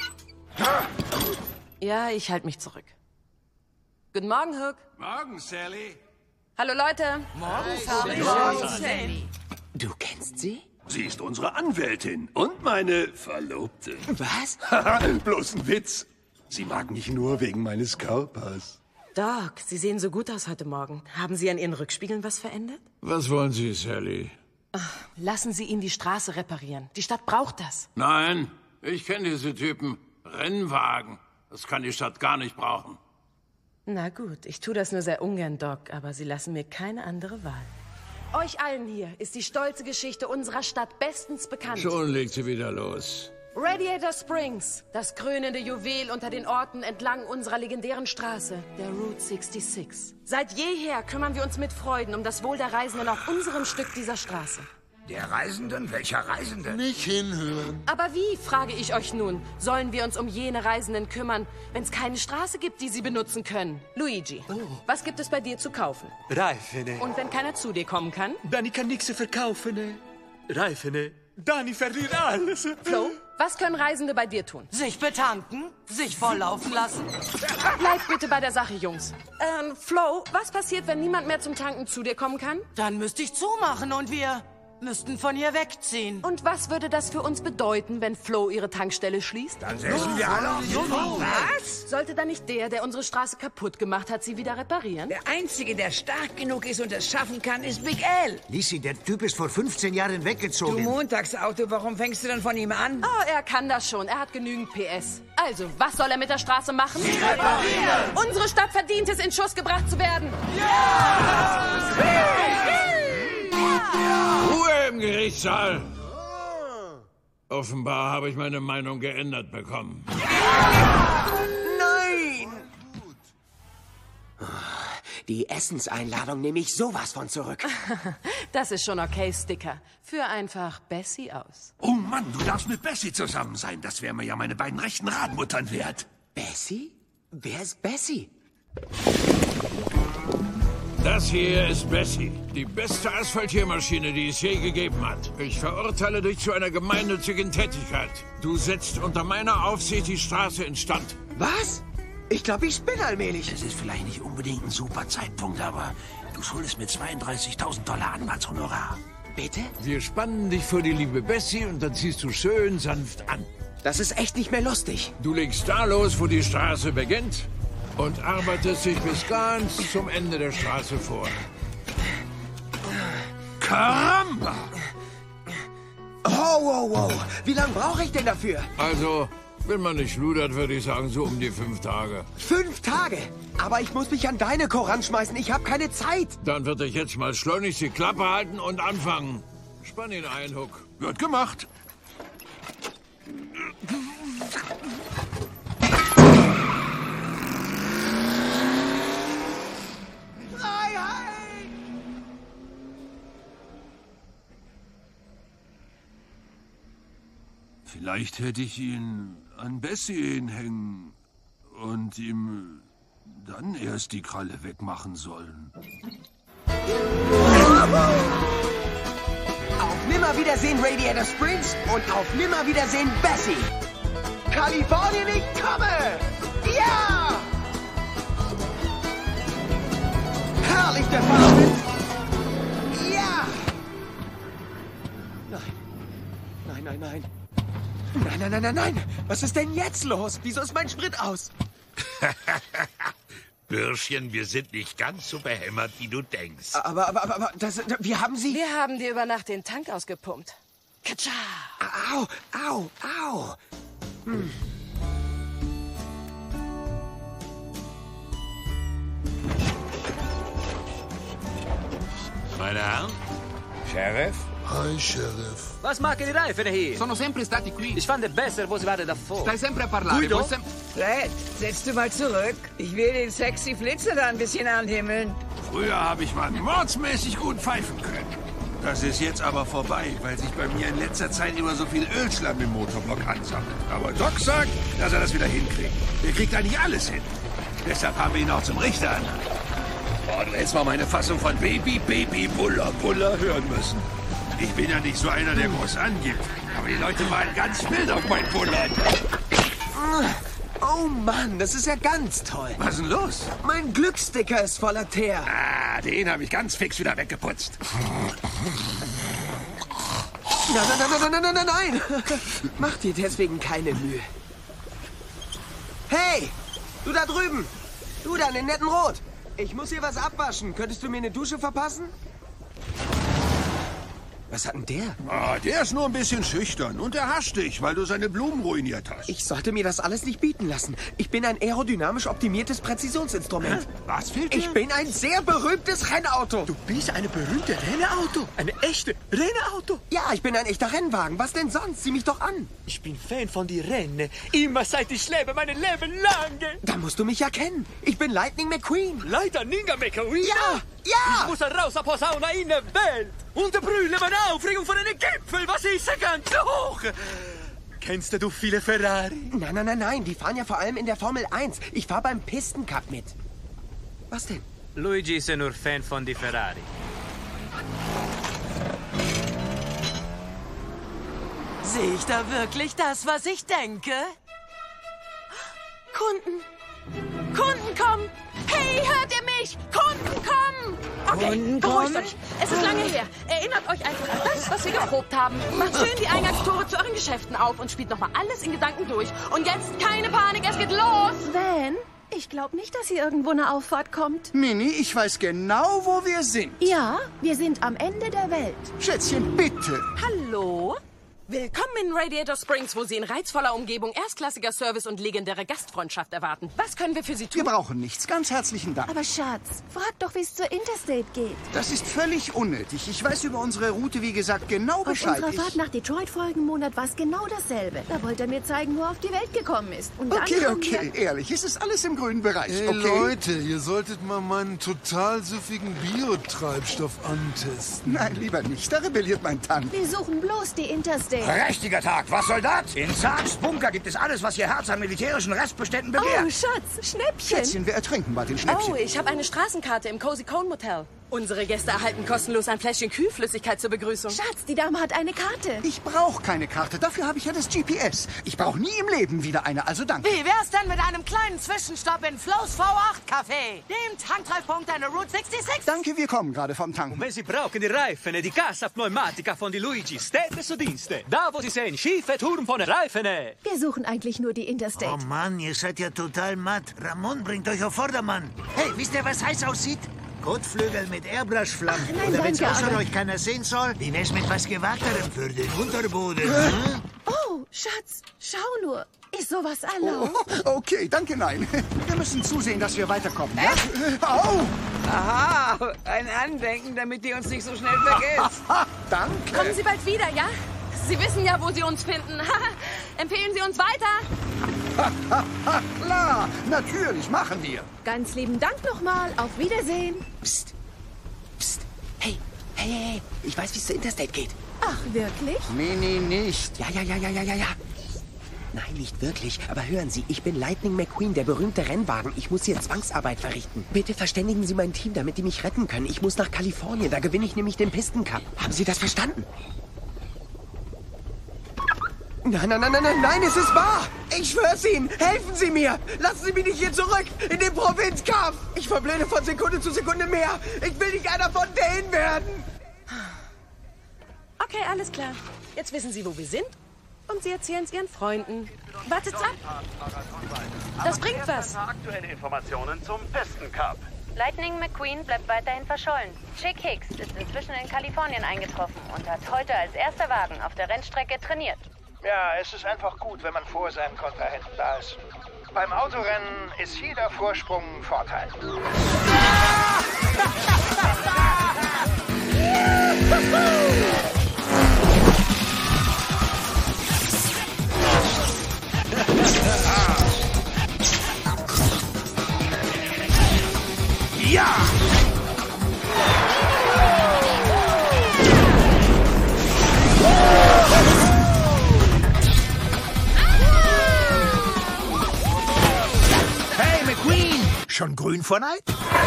Ja, ich halte mich zurück. Guten Morgen, Hook. Morgen, Sally. Hallo, Leute. Morgen, Sally. Morgen, Sally. Du kennst sie? Sie ist unsere Anwältin und meine Verlobte. Was? Bloß ein Witz. Sie mag mich nur wegen meines Körpers. Doc, Sie sehen so gut aus heute Morgen. Haben Sie an Ihren Rückspiegeln was verändert? Was wollen Sie, Sally? Ach, lassen Sie ihn die Straße reparieren. Die Stadt braucht das. Nein, ich kenne diese Typen. Rennwagen. Das kann die Stadt gar nicht brauchen. Na gut, ich tue das nur sehr ungern, Doc, aber Sie lassen mir keine andere Wahl. Euch allen hier ist die stolze Geschichte unserer Stadt bestens bekannt. Schon legt sie wieder los. Radiator Springs, das krönende Juwel unter den Orten entlang unserer legendären Straße, der Route sechsundsechzig. Seit jeher kümmern wir uns mit Freuden um das Wohl der Reisenden auf unserem Stück dieser Straße. Der Reisenden? Welcher Reisenden? Nicht hinhören. Aber wie, frage ich euch nun, sollen wir uns um jene Reisenden kümmern, wenn es keine Straße gibt, die sie benutzen können? Luigi, oh. Was gibt es bei dir zu kaufen? Reifen. Und wenn keiner zu dir kommen kann? Dani kann nichts verkaufen. Reifen. Dani verliert alles. Flo, was können Reisende bei dir tun? Sich betanken, sich volllaufen lassen. Bleibt bitte bei der Sache, Jungs. Ähm, Flo, was passiert, wenn niemand mehr zum Tanken zu dir kommen kann? Dann müsste ich zumachen und wir müssten von hier wegziehen. Und was würde das für uns bedeuten, wenn Flo ihre Tankstelle schließt? Dann säßen wir alle auf so. Was? Sollte dann nicht der, der unsere Straße kaputt gemacht hat, sie wieder reparieren? Der Einzige, der stark genug ist und es schaffen kann, ist Big L. Lisi, der Typ ist vor fünfzehn Jahren weggezogen. Du Montagsauto, warum fängst du dann von ihm an? Oh, er kann das schon. Er hat genügend P S. Also, was soll er mit der Straße machen? Sie reparieren! Unsere Stadt verdient es, in Schuss gebracht zu werden. Ja! Ruhe im Gerichtssaal! Offenbar habe ich meine Meinung geändert bekommen. Nein! Die Essenseinladung nehme ich sowas von zurück. Das ist schon okay, Sticker. Führ einfach Bessie aus. Oh Mann, du darfst mit Bessie zusammen sein. Das wären mir ja meine beiden rechten Radmuttern wert. Bessie? Wer ist Bessie? Das hier ist Bessie, die beste Asphaltiermaschine, die es je gegeben hat. Ich verurteile dich zu einer gemeinnützigen Tätigkeit. Du setzt unter meiner Aufsicht die Straße instand. Was? Ich glaube, ich spinne allmählich. Es ist vielleicht nicht unbedingt ein super Zeitpunkt, aber du schuldest mir zweiunddreißigtausend Dollar Anwaltshonorar. Bitte? Wir spannen dich vor die liebe Bessie und dann ziehst du schön sanft an. Das ist echt nicht mehr lustig. Du legst da los, wo die Straße beginnt und arbeitest dich bis ganz zum Ende der Straße vor. Caramba! Oh, wow, wow. Wie lange brauche ich denn dafür? Also, wenn man nicht schludert, würde ich sagen, so um die fünf Tage. Fünf Tage? Aber ich muss mich an deine Koran schmeißen. Ich habe keine Zeit. Dann wird ich jetzt mal schleunigst die Klappe halten und anfangen. Spann ihn ein, Hook. Wird gemacht. Vielleicht hätte ich ihn an Bessie hinhängen und ihm dann erst die Kralle wegmachen sollen. Auf Nimmerwiedersehen Radiator Springs und auf Nimmerwiedersehen Bessie. Kalifornien, ich komme! Ja! Herrlich, der Fahrtwind! Ja! Nein. Nein, nein, nein. Nein, nein, nein, nein, nein. Was ist denn jetzt los? Wieso ist mein Sprit aus? Bürschchen, wir sind nicht ganz so behämmert, wie du denkst. Aber, aber, aber, aber das, wie haben Sie... Wir haben dir über Nacht den Tank ausgepumpt. Katscha! Au, au, au. Hm. Meine Herren? Sheriff? Hi, Sheriff. Was machen die Reifen hier? Sono sempre stati qui. Ich fand es besser, wo sie waren davor. Stai sempre a parlare. Guido? Vuoi sem- Fred, setz du mal zurück. Ich will den sexy Flitzer da ein bisschen anhimmeln. Früher habe ich mal mordsmäßig gut pfeifen können. Das ist jetzt aber vorbei, weil sich bei mir in letzter Zeit immer so viel Ölschlamm im Motorblock ansammelt. Aber Doc sagt, dass er das wieder hinkriegt. Er kriegt eigentlich alles hin. Deshalb haben wir ihn auch zum Richter ernannt. Oh, du hättest mal meine Fassung von Baby, Baby, Buller, Buller hören müssen. Ich bin ja nicht so einer, der groß angibt. Aber die Leute waren ganz wild auf mein Buller. Oh Mann, das ist ja ganz toll. Was ist denn los? Mein Glückssticker ist voller Teer. Ah, den habe ich ganz fix wieder weggeputzt. Nein, nein, nein, nein, nein, nein, nein. Mach dir deswegen keine Mühe. Hey, du da drüben. Du da in den netten Rot. Ich muss hier was abwaschen. Könntest du mir eine Dusche verpassen? Was hat denn der? Ah, der ist nur ein bisschen schüchtern und er hasst dich, weil du seine Blumen ruiniert hast. Ich sollte mir das alles nicht bieten lassen. Ich bin ein aerodynamisch optimiertes Präzisionsinstrument. Hä? Was fehlt dir? Ich bin ein sehr berühmtes Rennauto. Du bist eine berühmte Rennauto? Eine echte Rennauto? Ja, ich bin ein echter Rennwagen. Was denn sonst? Sieh mich doch an. Ich bin Fan von die Rennen. Immer seit ich lebe, mein Leben lang. Da musst du mich ja kennen. Ich bin Lightning McQueen. Lightning McQueen? Ja, ja. Ich muss raus a Posauna in der Welt. Und brüllen meine Aufregung von einem Gipfel. Was ist er ganz hoch? Kennst du viele Ferrari? Nein, nein, nein, nein. Die fahren ja vor allem in der Formel eins. Ich fahre beim Pistencup mit. Was denn? Luigi ist ja nur Fan von die Ferrari. Sehe ich da wirklich das, was ich denke? Kunden! Kunden kommen! Hey, hört ihr mich? Kunden kommen! Okay, Kunden beruhigt kommen? euch. Es ist lange her. Erinnert euch einfach an das, was wir geprobt haben. Macht schön die Eingangstore zu euren Geschäften auf und spielt nochmal alles in Gedanken durch. Und jetzt keine Panik, es geht los! Van, ich glaube nicht, dass hier irgendwo eine Auffahrt kommt. Mini, ich weiß genau, wo wir sind. Ja, wir sind am Ende der Welt. Schätzchen, bitte. Hallo? Willkommen in Radiator Springs, wo Sie in reizvoller Umgebung erstklassiger Service und legendäre Gastfreundschaft erwarten. Was können wir für Sie tun? Wir brauchen nichts. Ganz herzlichen Dank. Aber Schatz, frag doch, wie es zur Interstate geht. Das ist völlig unnötig. Ich weiß über unsere Route, wie gesagt, genau Bescheid. Auf unserer Fahrt nach Detroit vorigen Monat war es genau dasselbe. Da wollte er mir zeigen, wo er auf die Welt gekommen ist. Und dann Okay, haben okay, wir... ehrlich. Es ist alles im grünen Bereich, Hey okay? Leute, ihr solltet mal meinen total süffigen Biotreibstoff antesten. Nein, lieber nicht. Da rebelliert mein Tank. Wir suchen bloß die Interstate. Prächtiger Tag. Was soll das? In Sargs Bunker gibt es alles, was Ihr Herz an militärischen Restbeständen begehrt. Oh, Schatz, Schnäppchen. Schätzchen, wir ertrinken bald den Schnäppchen. Oh, ich habe eine Straßenkarte im Cozy Cone Motel. Unsere Gäste erhalten kostenlos ein Fläschchen Kühlflüssigkeit zur Begrüßung. Schatz, die Dame hat eine Karte. Ich brauche keine Karte. Dafür habe ich ja das G P S. Ich brauche nie im Leben wieder eine, also danke. Wie wär's denn mit einem kleinen Zwischenstopp in Flo's V acht Café, dem Tanktreffpunkt einer Route sechsundsechzig? Danke, wir kommen gerade vom Tanken. Und wenn Sie brauchen die Reifen, die Gas auf Pneumatika von die Luigi, Städte zu Dienste. Da, wo Sie sehen, schiefe Turm von Reifen. Wir suchen eigentlich nur die Interstate. Oh Mann, ihr seid ja total matt. Ramon bringt euch auf Vordermann. Hey, wisst ihr, was heiß aussieht? Kotflügel mit Airbrush-Flammen. Ach, nein, Oder wenn's danke, außer aber- euch keiner sehen soll, wie wär's mit was Gewagterem für den Unterboden? Hm? Oh, Schatz, schau nur. Ist sowas erlaubt? Oh, okay, danke, nein. Wir müssen zusehen, dass wir weiterkommen. Ja? Au! Aha, ein Andenken, damit ihr uns nicht so schnell vergisst. Danke. Kommen Sie bald wieder, ja? Sie wissen ja, wo Sie uns finden. Empfehlen Sie uns weiter. Klar, natürlich, machen wir. Ganz lieben Dank nochmal. Auf Wiedersehen. Psst. Psst. Hey, hey, hey, hey. Ich weiß, wie es zur Interstate geht. Ach, wirklich? Mini, nicht. Ja, ja, ja, ja, ja, ja, ja. Nein, nicht wirklich. Aber hören Sie, ich bin Lightning McQueen, der berühmte Rennwagen. Ich muss hier Zwangsarbeit verrichten. Bitte verständigen Sie mein Team, damit die mich retten können. Ich muss nach Kalifornien. Da gewinne ich nämlich den Pistencup. Haben Sie das verstanden? Nein, nein, nein, nein, nein, nein, es ist wahr! Ich schwör's Ihnen! Helfen Sie mir! Lassen Sie mich nicht hier zurück! In den Provinzkampf! Ich verblöde von Sekunde zu Sekunde mehr! Ich will nicht einer von denen werden! Okay, alles klar. Jetzt wissen Sie, wo wir sind. Und Sie erzählen es Ihren Freunden. Wartet's ab. Das bringt was. Aktuelle Informationen zum Pistencup. Lightning McQueen bleibt weiterhin verschollen. Chick Hicks ist inzwischen in Kalifornien eingetroffen und hat heute als erster Wagen auf der Rennstrecke trainiert. Ja, es ist einfach gut, wenn man vor seinem Kontrahenten da ist. Beim Autorennen ist jeder Vorsprung ein Vorteil. Ja! Hey, McQueen! Schon grün vor Neid?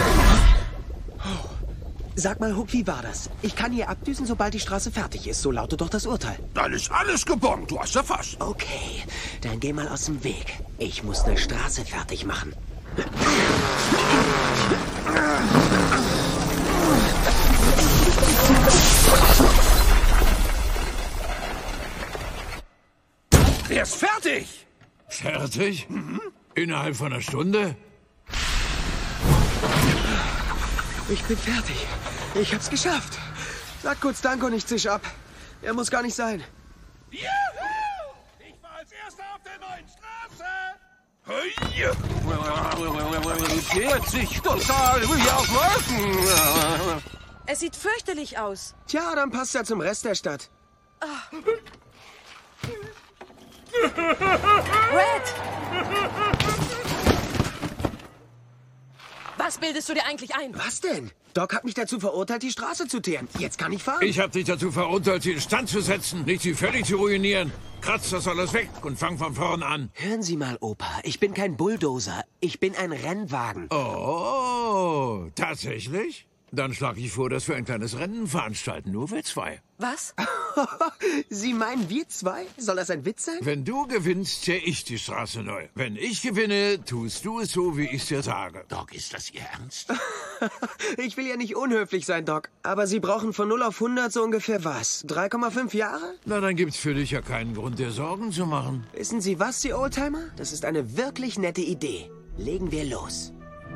Sag mal, Hook, wie war das? Ich kann hier abdüsen, sobald die Straße fertig ist. So lautet doch das Urteil. Dann ist alles gebombt. Du hast erfasst. Okay, dann geh mal aus dem Weg. Ich muss eine Straße fertig machen. Er ist fertig. Fertig? Mhm. Innerhalb von einer Stunde? Ich bin fertig. Ich hab's geschafft. Sag kurz Danke und ich zisch ab. Er muss gar nicht sein. Juhu! Ich war als Erster auf der neuen Straße. Fährt sich total wie auf Wolken. Es sieht fürchterlich aus. Tja, dann passt ja zum Rest der Stadt. Oh. Red! Was bildest du dir eigentlich ein? Was denn? Doc hat mich dazu verurteilt, die Straße zu teeren. Jetzt kann ich fahren. Ich habe dich dazu verurteilt, sie instand zu setzen, nicht sie völlig zu ruinieren. Kratz das alles weg und fang von vorn an. Hören Sie mal, Opa. Ich bin kein Bulldozer. Ich bin ein Rennwagen. Oh, tatsächlich? Dann schlage ich vor, dass wir ein kleines Rennen veranstalten, nur wir zwei. Was? Sie meinen wir zwei? Soll das ein Witz sein? Wenn du gewinnst, teer ich die Straße neu. Wenn ich gewinne, tust du es so, wie ich dir sage. Doc, ist das Ihr Ernst? Ich will ja nicht unhöflich sein, Doc. Aber Sie brauchen von null auf hundert so ungefähr was? drei Komma fünf Jahre? Na, dann gibt's für dich ja keinen Grund, dir Sorgen zu machen. Wissen Sie was, Sie Oldtimer? Das ist eine wirklich nette Idee. Legen wir los.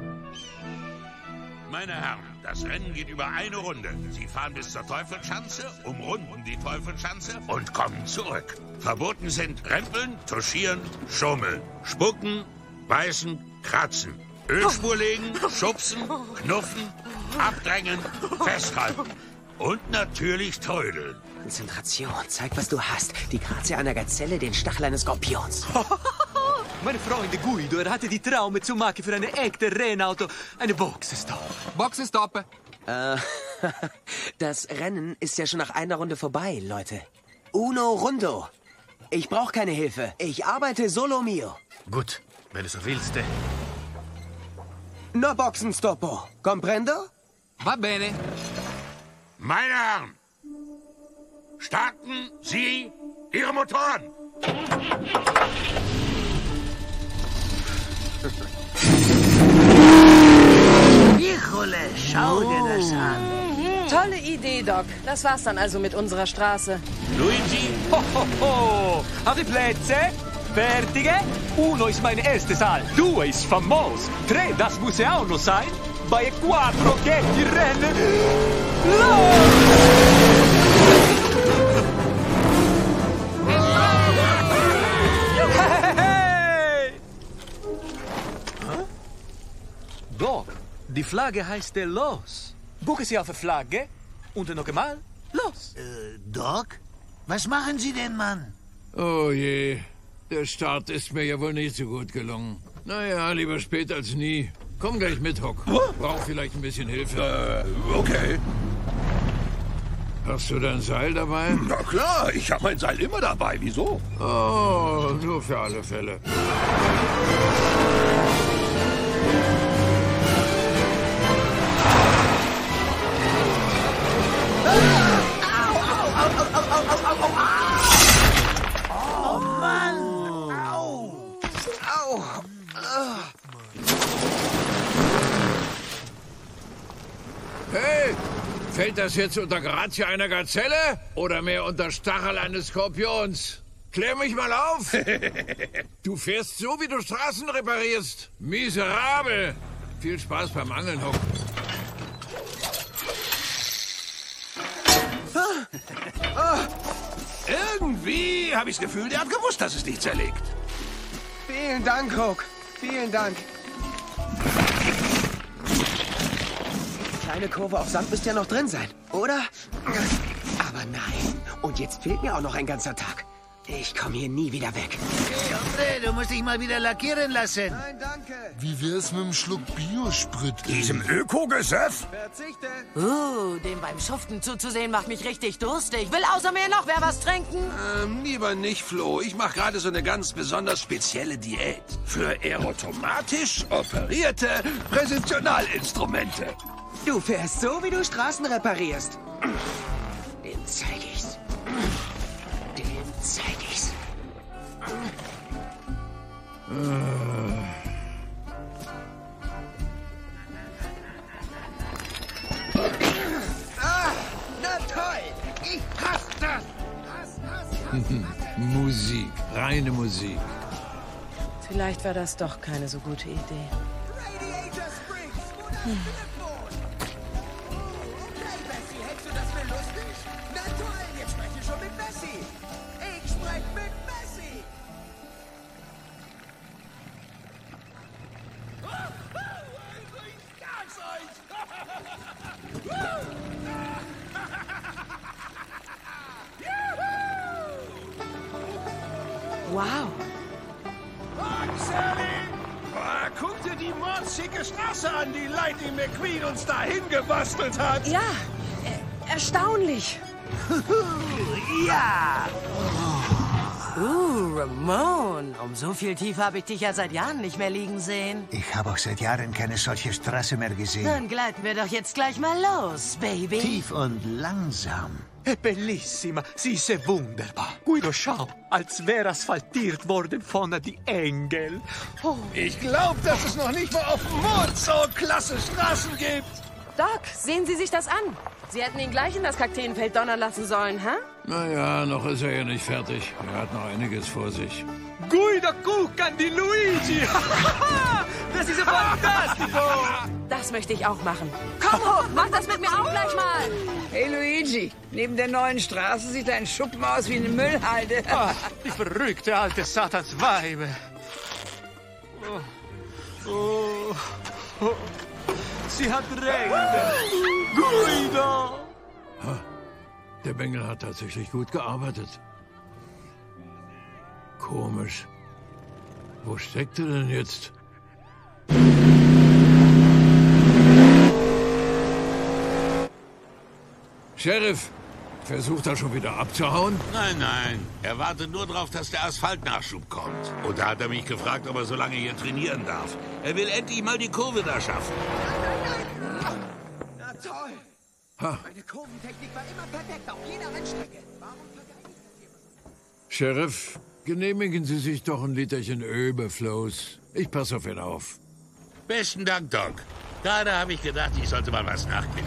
Meine Herren, das Rennen geht über eine Runde. Sie fahren bis zur Teufelsschanze, umrunden die Teufelsschanze und kommen zurück. Verboten sind Rempeln, Tuschieren, Schummeln, Spucken, Beißen, Kratzen, Ölspur legen, Schubsen, Knuffen, Abdrängen, Festhalten und natürlich Trödeln. Konzentration, zeig, was du hast. Die Grazie einer Gazelle, den Stachel eines Skorpions. Mein Freund Guido, er hatte die Traume zu machen für eine echte Rennauto. Eine Boxenstopp. Boxenstopp. Äh, das Rennen ist ja schon nach einer Runde vorbei, Leute. Uno Rundo. Ich brauche keine Hilfe. Ich arbeite solo mio. Gut, wenn du so willst. No Boxenstoppo. Comprendo? Va bene. Meine Herren, starten Sie Ihre Motoren. Híjole, schau dir das an. Tolle Idee, Doc. Das war's dann also mit unserer Straße. Luigi? Ho, ho, ho. Haben die Plätze? Fertige? Uno ist mein erster Saal. Due ist famos. Tre, das muss ja auch noch sein. Bei quattro geht die Rennen los! Doc, die Flagge heißt der Los. Gucken Sie auf die Flagge und noch einmal los. Äh, Doc? Was machen Sie denn, Mann? Oh je, der Start ist mir ja wohl nicht so gut gelungen. Naja, lieber spät als nie. Komm gleich mit, Hock. Brauch vielleicht ein bisschen Hilfe. Äh, okay. Hast du dein Seil dabei? Na klar, ich habe mein Seil immer dabei. Wieso? Oh, nur für alle Fälle. Oh Mann! Au! Au! Hey! Fällt das jetzt unter Grazie einer Gazelle oder mehr unter Stachel eines Skorpions? Klär mich mal auf! Du fährst so, wie du Straßen reparierst. Miserabel! Viel Spaß beim Angeln, Hock. Irgendwie habe ich das Gefühl, der hat gewusst, dass es dich zerlegt. Vielen Dank, Hook. Vielen Dank. Kleine Kurve auf Sand müsste ja noch drin sein, oder? Aber nein. Und jetzt fehlt mir auch noch ein ganzer Tag. Ich komme hier nie wieder weg. Hey, Hombre, du musst dich mal wieder lackieren lassen. Nein, danke. Wie wär's mit einem Schluck Biosprit? Diesem Ökogesöff? Verzichte. Uh, dem beim Schuften zuzusehen macht mich richtig durstig. Will außer mir noch wer was trinken? Ähm, lieber nicht, Flo. Ich mache gerade so eine ganz besonders spezielle Diät. Für aerotomatisch operierte Präsentionalinstrumente. Du fährst so, wie du Straßen reparierst. Dem zeig ich's. Dem zeig ich's. Ah, na toll. Ich hasse das. Hass, hass, hass. Musik, reine Musik. Vielleicht war das doch keine so gute Idee. Radiator Springs, wo das Telefon? Okay, Bessie, hältst du das für lustig? Na toll, jetzt spreche ich schon mit Bessie. Ich spreche mit Bessie. Wow. Ah, guck dir die mordschicke Straße an, die Lightning McQueen uns dahin gebastelt hat. Ja, er erstaunlich. Ja! Uh, Ramon, um so viel tiefer habe ich dich ja seit Jahren nicht mehr liegen sehen. Ich habe auch seit Jahren keine solche Straße mehr gesehen. Dann gleiten wir doch jetzt gleich mal los, Baby. Tief und langsam. Bellissima, sie ist wunderbar. Guido, schau, als wäre asphaltiert worden von die Engel. Oh. Ich glaube, dass es noch nicht mal auf dem Mond so klasse Straßen gibt. Doc, sehen Sie sich das an. Sie hätten ihn gleich in das Kakteenfeld donnern lassen sollen, hä? Naja, noch ist er ja nicht fertig. Er hat noch einiges vor sich. Guido, guck an die Luigi. Das ist ja fantastisch. Das möchte ich auch machen. Komm hoch, mach das mit mir auch gleich mal. Hey Luigi, neben der neuen Straße sieht dein Schuppen aus wie eine Müllhalde. Ah, die verrückte alte Satansweibe. Oh. Oh. Oh. Sie hat recht. Guido! Der Bengel hat tatsächlich gut gearbeitet. Komisch. Wo steckt er denn jetzt? Sheriff, versucht er schon wieder abzuhauen? Nein, nein. Er wartet nur darauf, dass der Asphaltnachschub kommt. Und da hat er mich gefragt, ob er so lange hier trainieren darf. Er will endlich mal die Kurve da schaffen. Na toll. Ha. Meine Kurventechnik war immer perfekt auf jeder Rennstrecke. Warum vergesse ich das hier? Sheriff, genehmigen Sie sich doch ein Literchen Öl bei Flows. Ich passe auf ihn auf. Besten Dank, Doc. Gerade habe ich gedacht, ich sollte mal was nachgeben.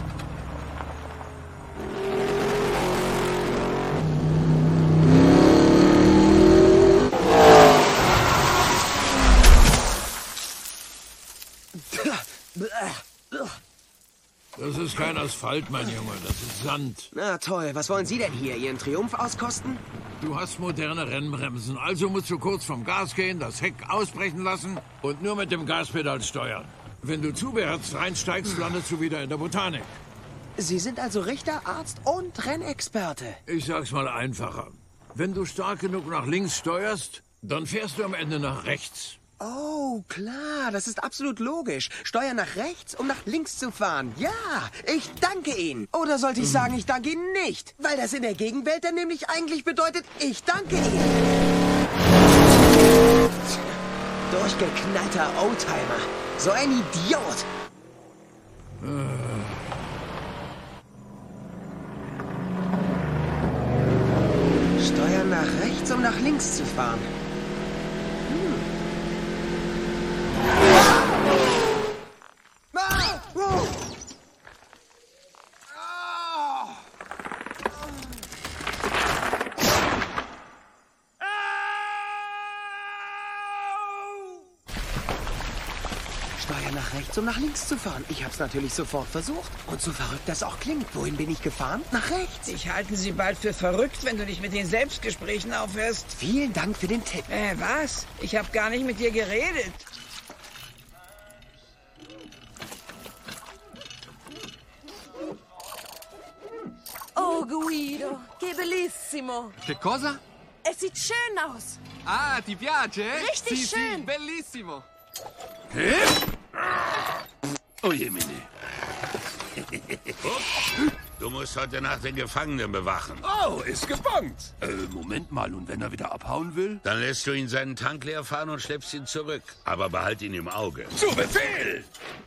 Das ist kein Asphalt, mein Junge, das ist Sand. Na toll, was wollen Sie denn hier? Ihren Triumph auskosten? Du hast moderne Rennbremsen, also musst du kurz vom Gas gehen, das Heck ausbrechen lassen und nur mit dem Gaspedal steuern. Wenn du zu beherzt reinsteigst, landest du wieder in der Botanik. Sie sind also Richter, Arzt und Rennexperte. Ich sag's mal einfacher. Wenn du stark genug nach links steuerst, dann fährst du am Ende nach rechts. Oh, klar, das ist absolut logisch. Steuern nach rechts, um nach links zu fahren. Ja, ich danke Ihnen. Oder sollte ich sagen, ich danke Ihnen nicht? Weil das in der Gegenwelt dann nämlich eigentlich bedeutet, ich danke Ihnen. Durchgeknallter Oldtimer. So ein Idiot. Steuern nach rechts, um nach links zu fahren. Steuern nach rechts, um nach links zu fahren. Ich hab's natürlich sofort versucht. Und so verrückt das auch klingt. Wohin bin ich gefahren? Nach rechts. Ich halte Sie bald für verrückt, wenn du dich mit den Selbstgesprächen aufhörst. Vielen Dank für den Tipp. Äh, was? Ich habe gar nicht mit dir geredet. Oh, Guido, che bellissimo. Che cosa? Es sieht schön aus. Ah, ti piace? Richtig sì, schön. Sì, bellissimo. Oh je, Mini. Du musst heute Nacht den Gefangenen bewachen. Oh, ist gebongt. Äh, Moment mal, und wenn er wieder abhauen will? Dann lässt du ihn seinen Tank leer fahren und schleppst ihn zurück. Aber behalt ihn im Auge. Zu Befehl!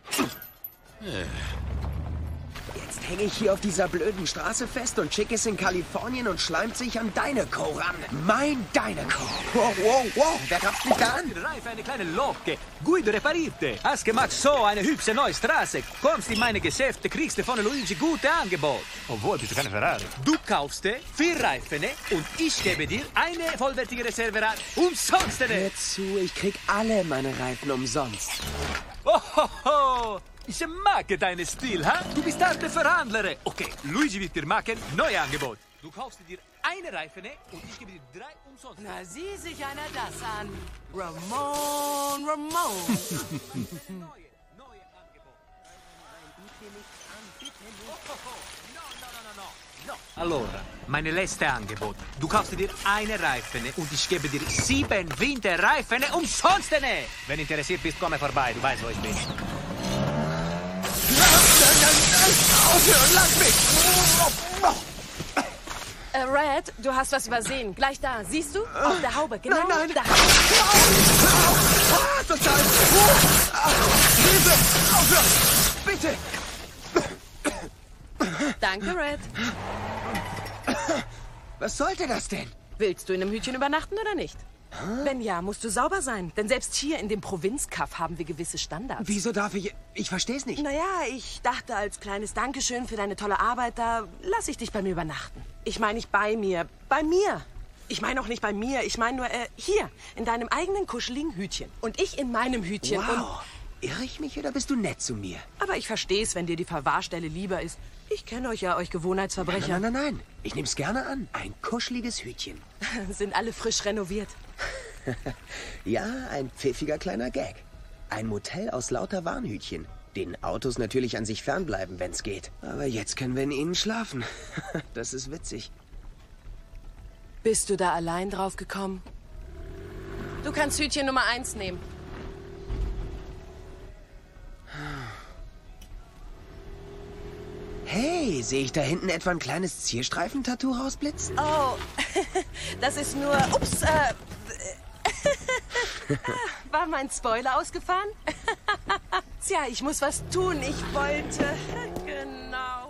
Jetzt hänge ich hier auf dieser blöden Straße fest und Chick ist in Kalifornien und schleimt sich an Dynaco ran. Mein Dynaco. Wow, wow, wow. Wer gab's mich da an? Reife, eine kleine Locke. Guido reparierte. Hast gemacht so eine hübsche neue Straße. Kommst in meine Geschäfte, kriegst du von Luigi gute Angebot. Obwohl, bist du keine Ferrari. Du kaufst vier Reifen und ich gebe dir eine vollwertige Reserverad umsonst. Hör zu, ich krieg alle meine Reifen umsonst. Oh, ho, ho. Ich mag deinen Stil, ha? Du bist der Verhandler. Okay, Luigi wird dir machen neues Angebot. Du kaufst dir eine Reifen und ich gebe dir drei umsonst. Na, sieh sich einer das an. Ramon, Ramon. Neue, neue Angebot. Allora, meine letzte Angebot. Du kaufst dir eine Reifen und ich gebe dir sieben Winterreifen umsonst. Wenn interessiert bist, komme vorbei. Du weißt, wo ich bin. Nein, nein, nein! Aufhören, lass mich! Äh, Red, du hast was übersehen. Gleich da. Siehst du? Auf der Haube. Genau nein, nein. da. Ah, total! Hilfe! Aufhören! Bitte! Danke, Red. Was sollte das denn? Willst du in einem Hütchen übernachten oder nicht? Wenn ja, musst du sauber sein. Denn selbst hier in dem Provinzkaff haben wir gewisse Standards. Wieso darf ich... Ich versteh's nicht. Naja, ich dachte, als kleines Dankeschön für deine tolle Arbeit, da lasse ich dich bei mir übernachten. Ich meine nicht bei mir, bei mir. Ich meine auch nicht bei mir, ich meine nur äh, hier, in deinem eigenen kuscheligen Hütchen. Und ich in meinem Hütchen. Wow. Und irre ich mich oder bist du nett zu mir? aber ich verstehe es, wenn dir die Verwahrstelle lieber ist. Ich kenne euch ja, euch Gewohnheitsverbrecher. Nein, nein, nein, nein. Ich nehm's gerne an. Ein kuscheliges Hütchen. Sind alle frisch renoviert. Ja, ein pfiffiger kleiner Gag. Ein Motel aus lauter Warnhütchen. Den Autos natürlich an sich fernbleiben, wenn's geht. Aber jetzt können wir in ihnen schlafen. Das ist witzig. Bist du da allein drauf gekommen? Du kannst Hütchen Nummer eins nehmen. Hey, sehe ich da hinten etwa ein kleines Zierstreifen-Tattoo rausblitzen? Oh, das ist nur... Ups, äh... War mein Spoiler ausgefahren? Tja, ich muss was tun. Ich wollte... Genau.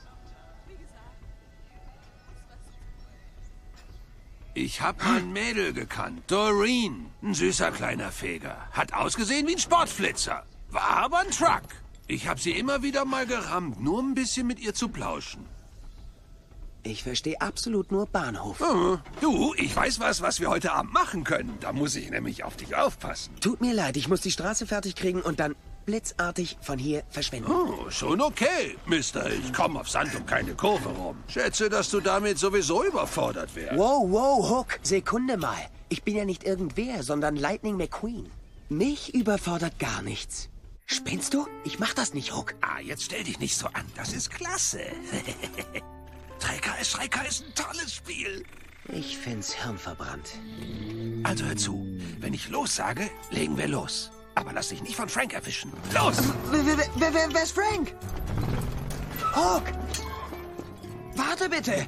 Ich hab mal ein Mädel gekannt, Doreen. Ein süßer kleiner Feger. Hat ausgesehen wie ein Sportflitzer. War aber ein Truck. Ich hab sie immer wieder mal gerammt, nur um ein bisschen mit ihr zu plauschen. Ich verstehe absolut nur Bahnhof. Oh, du, ich weiß was, was wir heute Abend machen können. Da muss ich nämlich auf dich aufpassen. Tut mir leid, ich muss die Straße fertig kriegen und dann blitzartig von hier verschwinden. Oh, schon okay, Mister. Ich komme auf Sand um keine Kurve rum. Schätze, dass du damit sowieso überfordert wärst. Wow, wow, Hook. Sekunde mal. Ich bin ja nicht irgendwer, sondern Lightning McQueen. Mich überfordert gar nichts. Spinnst du? Ich mach das nicht, Hook. Ah, jetzt stell dich nicht so an. Das ist klasse. Trecker ist Schrecker ist ein tolles Spiel. Ich find's hirnverbrannt. Also hör zu. Wenn ich los sage, legen wir los. Aber lass dich nicht von Frank erwischen. Los! Wer, wer, wer, wer, wer ist Frank? Hook! Warte bitte!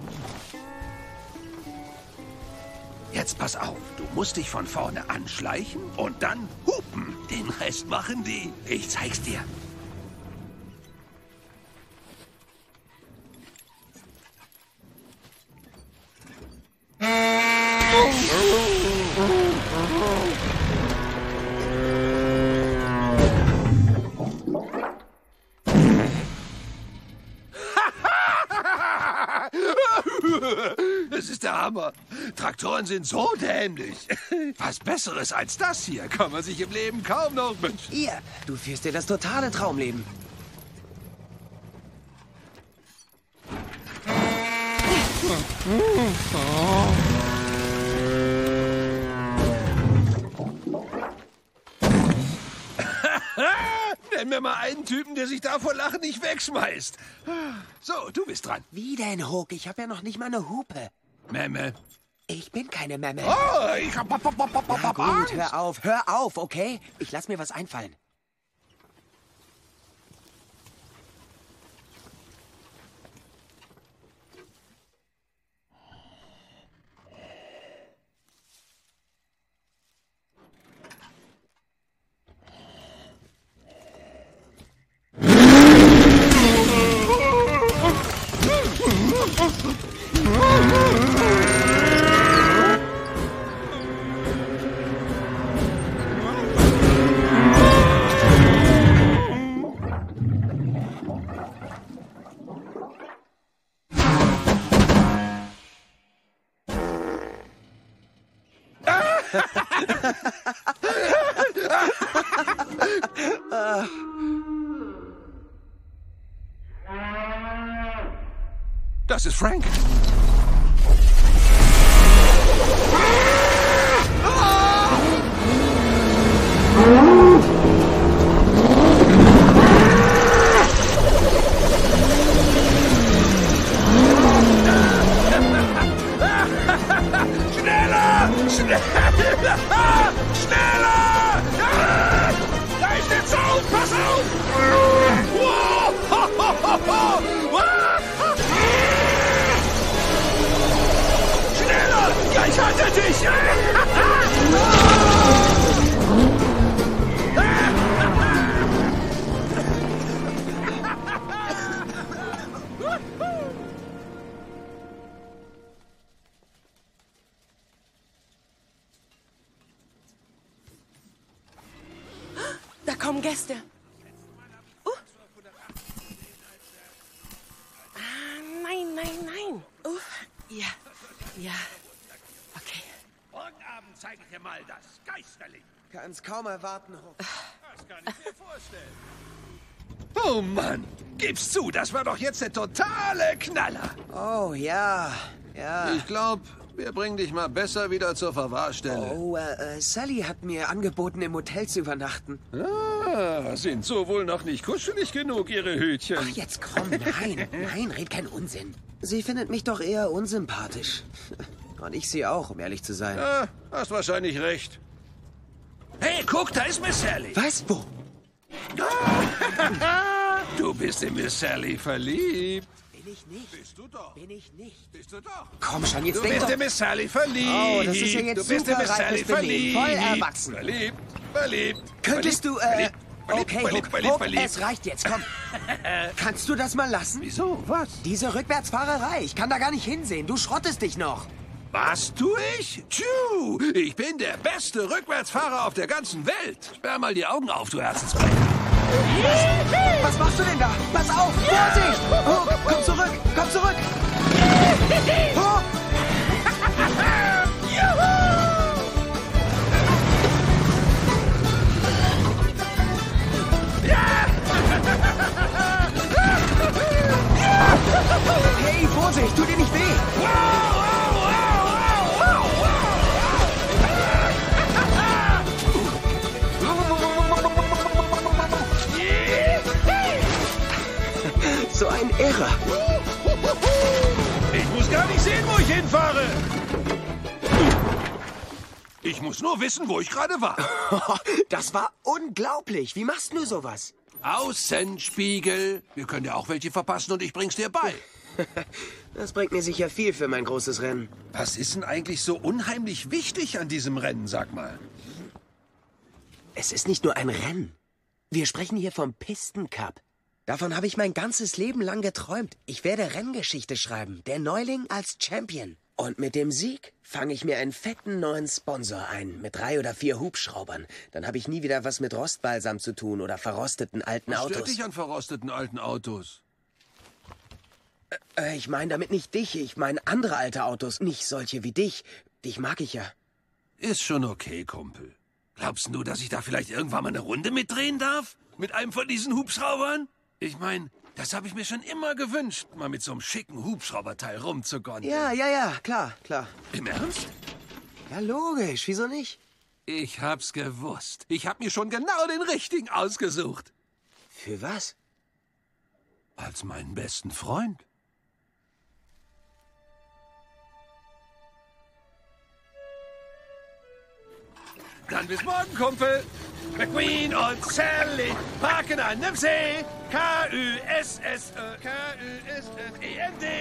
Jetzt pass auf. Du musst dich von vorne anschleichen und dann hupen. Den Rest machen die. Ich zeig's dir. Das ist der Hammer. Traktoren sind so dämlich. Was Besseres als das hier kann man sich im Leben kaum noch wünschen. Ihr, du führst dir das totale Traumleben. Nenn mir mal einen Typen, der sich da vor Lachen nicht wegschmeißt. So, du bist dran. Wie denn, Hook? Ich habe ja noch nicht mal eine Hupe. Memme. Ich bin keine Memme. Oh, ich hab... Na gut, hör auf, hör auf, okay? Ich lass mir was einfallen. Das ist Frank. Schneller! Schneller! Schneller! Da ist der Zaun! Pass auf! Wow! Ho, ho, ho, ho! Wow! Schneller! Ja, ich halte dich! Da kommen Gäste. Uh. Ah, nein, nein, nein. Uh. Ja, ja. Okay. Morgen Abend zeige ich dir mal das Geisterlicht. Kann's kaum erwarten, Huck. Das kann ich mir vorstellen. Oh Mann, gib's zu, das war doch jetzt der totale Knaller. Oh, ja, ja. Ich glaube, wir bringen dich mal besser wieder zur Verwahrstelle. Oh, äh, Sally hat mir angeboten, im Hotel zu übernachten. Ah, sind so wohl noch nicht kuschelig genug, ihre Hütchen. Ach, jetzt komm, nein, nein, red keinen Unsinn. Sie findet mich doch eher unsympathisch. Und ich sie auch, um ehrlich zu sein. Ja, hast wahrscheinlich recht. Hey, guck, da ist Miss Sally. Was? Wo? Du bist in Miss Sally verliebt. Bin ich nicht. Bist du doch. Bin ich nicht. Bist du doch. Komm schon, jetzt Du denk bist doch. in Miss Sally verliebt. Oh, das ist ja jetzt du bist super in Miss Sally reifes Beleg. verliebt. Voll erwachsen. Verliebt, verliebt. Könntest du, äh... verliebt, verliebt, Okay, verliebt, Huck, verliebt, Huck, verliebt. es reicht jetzt, komm. Kannst du das mal lassen? Wieso? Was? Diese Rückwärtsfahrerei, ich kann da gar nicht hinsehen. Du schrottest dich noch. Was tue ich? Tschu, ich bin der beste Rückwärtsfahrer auf der ganzen Welt. Sperr mal die Augen auf, du Herzensbrecher. Was, was machst du denn da? Pass auf! Vorsicht! Oh, komm zurück! Komm zurück! Oh. Hey, Vorsicht! Tu dir nicht weh! So ein Irrer. Ich muss gar nicht sehen, wo ich hinfahre. Ich muss nur wissen, wo ich gerade war. Das war unglaublich. Wie machst du sowas? Außenspiegel. Wir können ja auch welche verpassen und ich bring's dir bei. Das bringt mir sicher viel für mein großes Rennen. Was ist denn eigentlich so unheimlich wichtig an diesem Rennen, sag mal? Es ist nicht nur ein Rennen. Wir sprechen hier vom Pistencup. Davon habe ich mein ganzes Leben lang geträumt. Ich werde Renngeschichte schreiben. Der Neuling als Champion. Und mit dem Sieg fange ich mir einen fetten neuen Sponsor ein. Mit drei oder vier Hubschraubern. Dann habe ich nie wieder was mit Rostbalsam zu tun oder verrosteten alten Was Autos. stört dich an verrosteten alten Autos? Äh, ich meine damit nicht dich. Ich meine andere alte Autos. Nicht solche wie dich. Dich mag ich ja. Ist schon okay, Kumpel. Glaubst du, dass ich da vielleicht irgendwann mal eine Runde mitdrehen darf? Mit einem von diesen Hubschraubern? Ich meine, das habe ich mir schon immer gewünscht, mal mit so einem schicken Hubschrauberteil rumzugondeln. Ja, ja, ja, klar, klar. Im Ernst? Ja, logisch. Wieso nicht? Ich hab's gewusst. Ich hab mir schon genau den richtigen ausgesucht. Für was? Als meinen besten Freund. Dann bis morgen, Kumpel. McQueen und Sally parken an dem See. K Ü S S E K Ü S S E N D.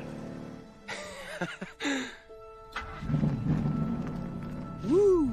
Woo.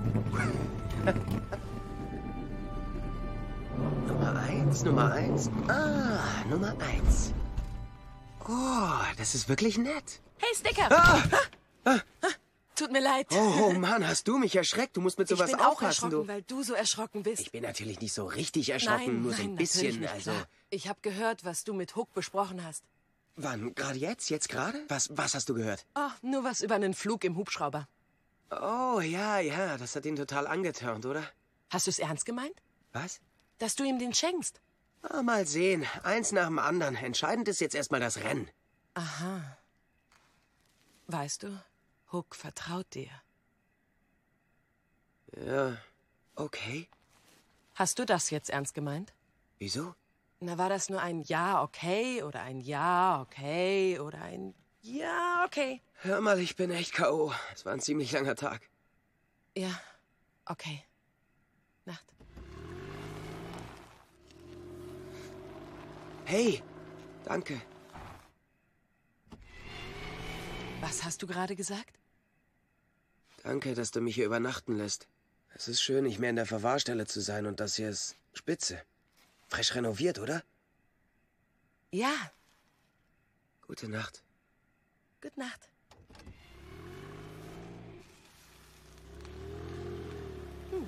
Nummer eins, Nummer eins. Ah, Nummer eins. Oh, das ist wirklich nett. Hey, Sticker! Ah. Ah. Tut mir leid. Oh, oh Mann, hast du mich erschreckt? Du musst mit sowas ich bin auch aufpassen, erschrocken, du. weil du so erschrocken bist. Ich bin natürlich nicht so richtig erschrocken, nein, nur nein, so ein natürlich bisschen. nicht, Also, klar. Ich habe gehört, was du mit Hook besprochen hast. wann? Gerade jetzt? Jetzt gerade? Was, was hast du gehört? Oh, nur was über einen Flug im Hubschrauber. Oh, ja, ja, das hat ihn total angetörnt, oder? Hast du es ernst gemeint? Was? Dass du ihm den schenkst. Ah, mal sehen. Eins nach dem anderen. Entscheidend ist jetzt erstmal das Rennen. Aha. Weißt du, Hook vertraut dir. Ja, okay. Hast du das jetzt ernst gemeint? Wieso? Na, war das nur ein Ja, okay oder ein Ja, okay oder ein Ja, okay? Hör mal, ich bin echt K O Es war ein ziemlich langer Tag. Ja, okay. Nacht. Hey, danke. Was hast du gerade gesagt? Danke, dass du mich hier übernachten lässt. Es ist schön, nicht mehr in der Verwahrstelle zu sein und das hier ist spitze. Frisch renoviert, oder? Ja. Gute Nacht. Gute Nacht. Hm.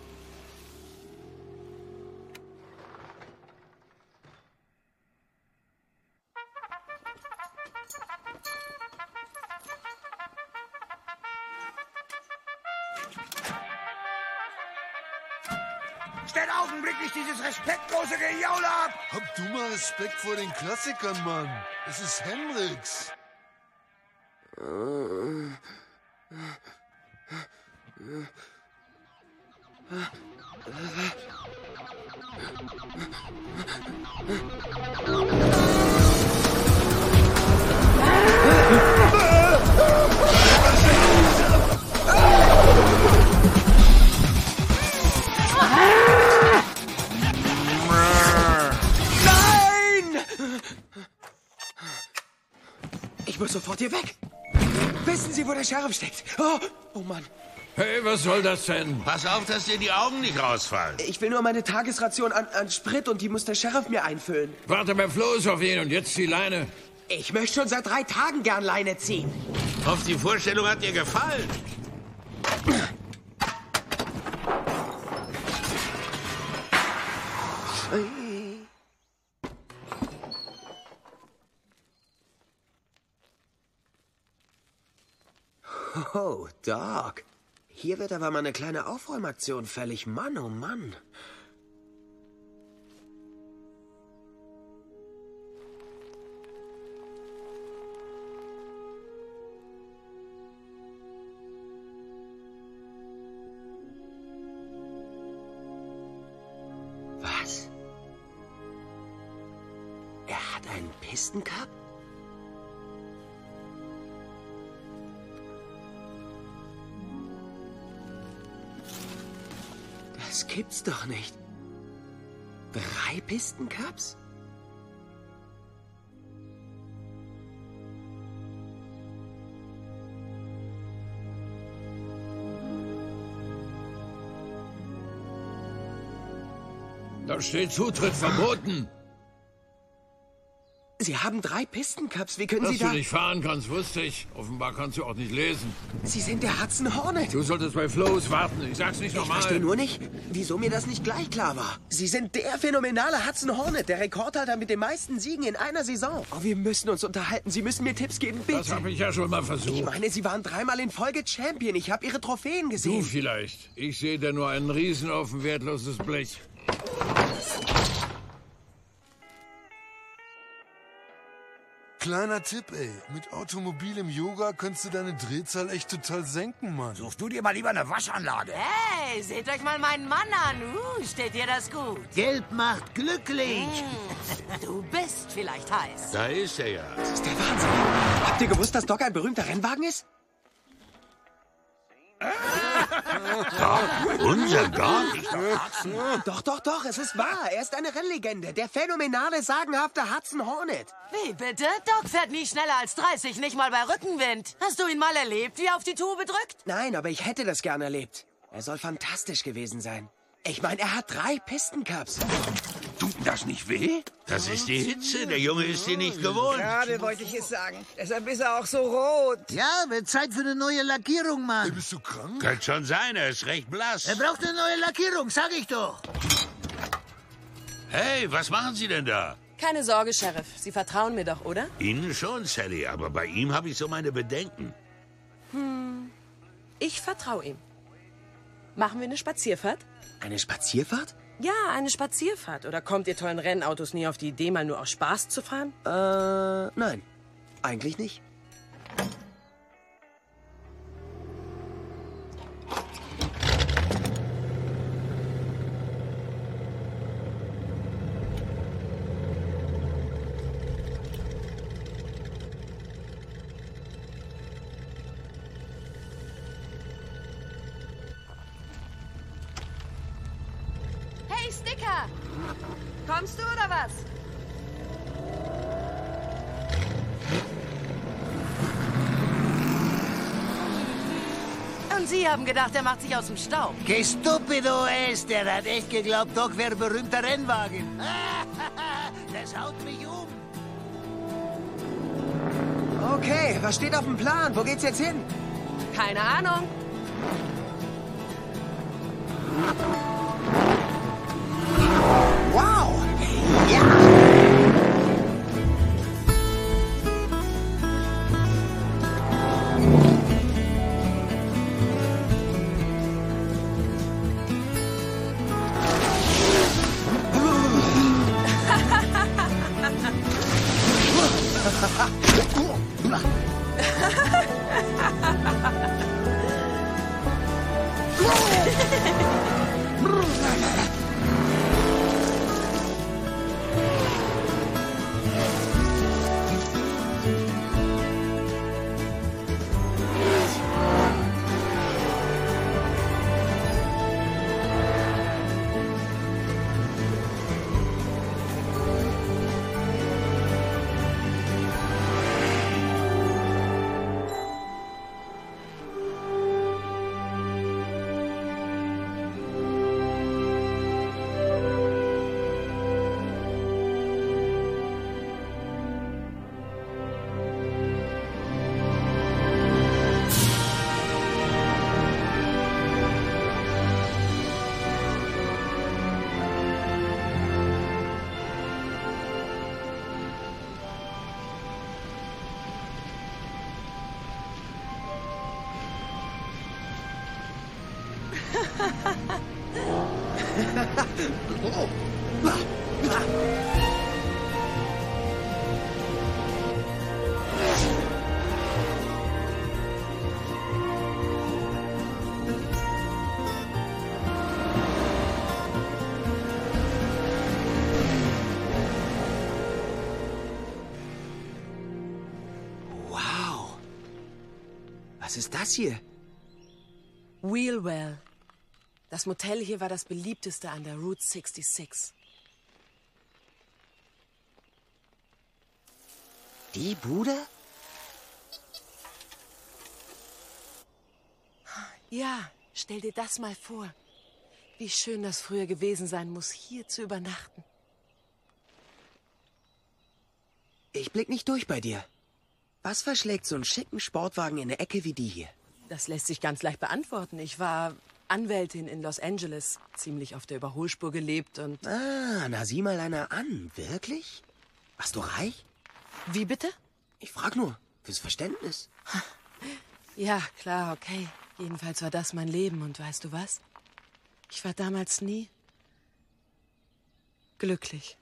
Stellt augenblicklich dieses respektlose Gejaule ab! Hab du mal Respekt vor den Klassikern, Mann. Es ist Hendrix. Ich muss sofort hier weg. Wissen Sie, wo der Sheriff steckt? Oh, oh Mann. Hey, was soll das denn? Pass auf, dass dir die Augen nicht rausfallen. Ich will nur meine Tagesration an, an Sprit und die muss der Sheriff mir einfüllen. Warte bei Floß auf ihn und jetzt die Leine. Ich möchte schon seit drei Tagen gern Leine ziehen. Hoffe, die Vorstellung hat dir gefallen. Oh, Doc. Hier wird aber mal eine kleine Aufräumaktion fällig. Mann, oh Mann. Was? Er hat einen Pistencup? Das gibt's doch nicht. Drei Pistencups? Da steht Zutritt verboten. Sie haben drei Pistencups. Wie können Dass Sie da... du nicht fahren kannst, wusste ich. Offenbar kannst du auch nicht lesen. Sie sind der Hudson Hornet. Du solltest bei Floß warten. Ich sag's nicht Ich nochmal. verstehe nur nicht, wieso mir das nicht gleich klar war. Sie sind der phänomenale Hudson Hornet, der Rekordhalter mit den meisten Siegen in einer Saison. Oh, wir müssen uns unterhalten. Sie müssen mir Tipps geben, bitte. Das habe ich ja schon mal versucht. Ich meine, Sie waren dreimal in Folge Champion. Ich habe Ihre Trophäen gesehen. Du vielleicht. Ich sehe da nur einen Riesenhaufen wertloses Blech. Kleiner Tipp, ey. Mit automobilem Yoga kannst du deine Drehzahl echt total senken, Mann. Suchst du dir mal lieber eine Waschanlage? Hey, seht euch mal meinen Mann an. Uh, steht dir das gut? Geld macht glücklich. Mm, du bist vielleicht heiß. Da ist er ja. Das ist der Wahnsinn. Habt ihr gewusst, dass Doc ein berühmter Rennwagen ist? Doc, unser Doc? Doch, doch, doch, es ist wahr. Er ist eine Rennlegende. Der phänomenale, sagenhafte Hudson Hornet. Wie bitte? Doc fährt nie schneller als dreißig, nicht mal bei Rückenwind. Hast du ihn mal erlebt, wie er auf die Tube drückt? Nein, aber ich hätte das gern erlebt. Er soll fantastisch gewesen sein. Ich meine, er hat drei Pistencups. Tut das nicht weh? Das ist die Hitze. Der Junge ist sie nicht gewohnt. Gerade wollte ich es sagen. Deshalb ist er auch so rot. Ja, wird Zeit für eine neue Lackierung, Mann. Hey, bist du krank? Könnte schon sein, er ist recht blass. Er braucht eine neue Lackierung, sag ich doch. Hey, was machen Sie denn da? Keine Sorge, Sheriff. Sie vertrauen mir doch, oder? Ihnen schon, Sally, aber bei ihm habe ich so meine Bedenken. Hm. Ich vertraue ihm. Machen wir eine Spazierfahrt? Eine Spazierfahrt? Ja, eine Spazierfahrt. Oder kommt ihr tollen Rennautos nie auf die Idee, mal nur aus Spaß zu fahren? Äh, nein. Eigentlich nicht. Kommst du oder was? Und Sie haben gedacht, er macht sich aus dem Staub. Que stupido es, der hat echt geglaubt, Doc wäre berühmter Rennwagen. Das haut mich um. Okay, was steht auf dem Plan? Wo geht's jetzt hin? Keine Ahnung. Wow! Ja! Wow. Was ist das hier? Wheelwell. Das Motel hier war das beliebteste an der Route sechsundsechzig. Die Bude? Ja, stell dir das mal vor. Wie schön das früher gewesen sein muss, hier zu übernachten. Ich blick nicht durch bei dir. Was verschlägt so einen schicken Sportwagen in eine Ecke wie die hier? Das lässt sich ganz leicht beantworten. Ich war Anwältin in Los Angeles, ziemlich auf der Überholspur gelebt und... Ah, na sieh mal einer an. Wirklich? Warst du reich? Wie bitte? Ich frag nur, fürs Verständnis. Ja, klar, okay. Jedenfalls war das mein Leben und weißt du was? Ich war damals nie glücklich.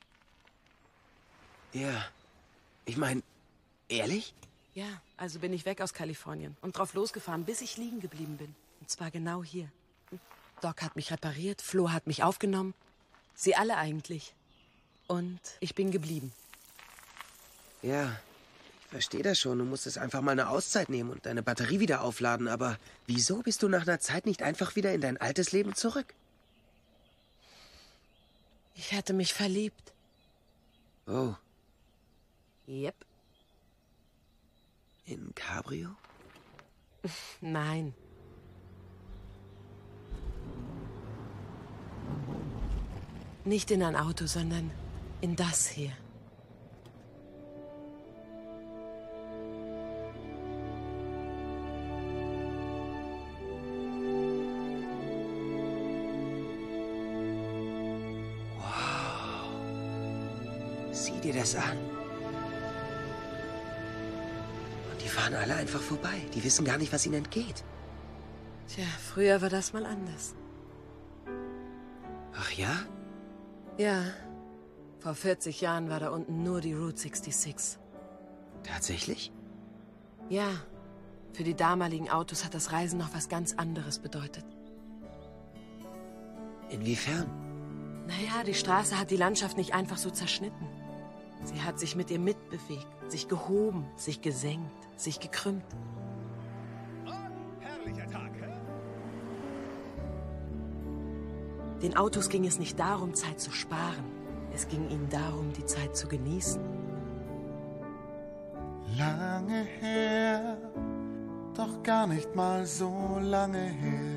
Ja, ich mein, ehrlich? Ja, also bin ich weg aus Kalifornien und drauf losgefahren, bis ich liegen geblieben bin. Und zwar genau hier. Doc hat mich repariert, Flo hat mich aufgenommen. Sie alle eigentlich. Und ich bin geblieben. Ja, ich verstehe das schon. Du musstest einfach mal eine Auszeit nehmen und deine Batterie wieder aufladen. Aber wieso bist du nach einer Zeit nicht einfach wieder in dein altes Leben zurück? Ich hatte mich verliebt. Oh. Yep. In Cabrio? Nein. Nicht in ein Auto, sondern in das hier. Wow. Sieh dir das an. Und die fahren alle einfach vorbei. Die wissen gar nicht, was ihnen entgeht. Tja, früher war das mal anders. Ach ja? Ja, vor vierzig Jahren war da unten nur die Route sechsundsechzig. Tatsächlich? Ja, für die damaligen Autos hat das Reisen noch was ganz anderes bedeutet. Inwiefern? Naja, die Straße hat die Landschaft nicht einfach so zerschnitten. Sie hat sich mit ihr mitbewegt, sich gehoben, sich gesenkt, sich gekrümmt. Herrlicher Tag, hä? Den Autos ging es nicht darum, Zeit zu sparen, Es ging ihnen darum, die Zeit zu genießen. Lange her, doch gar nicht mal so lange her.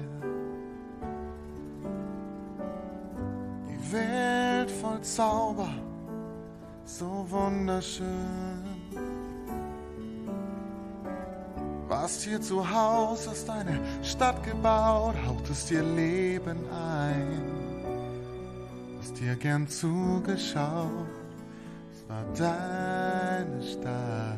Die Welt voll Zauber, so wunderschön. Warst hier zu Haus, hast eine Stadt gebaut, hauchtest dir Leben ein. Hast dir gern zugeschaut, es war deine Stadt.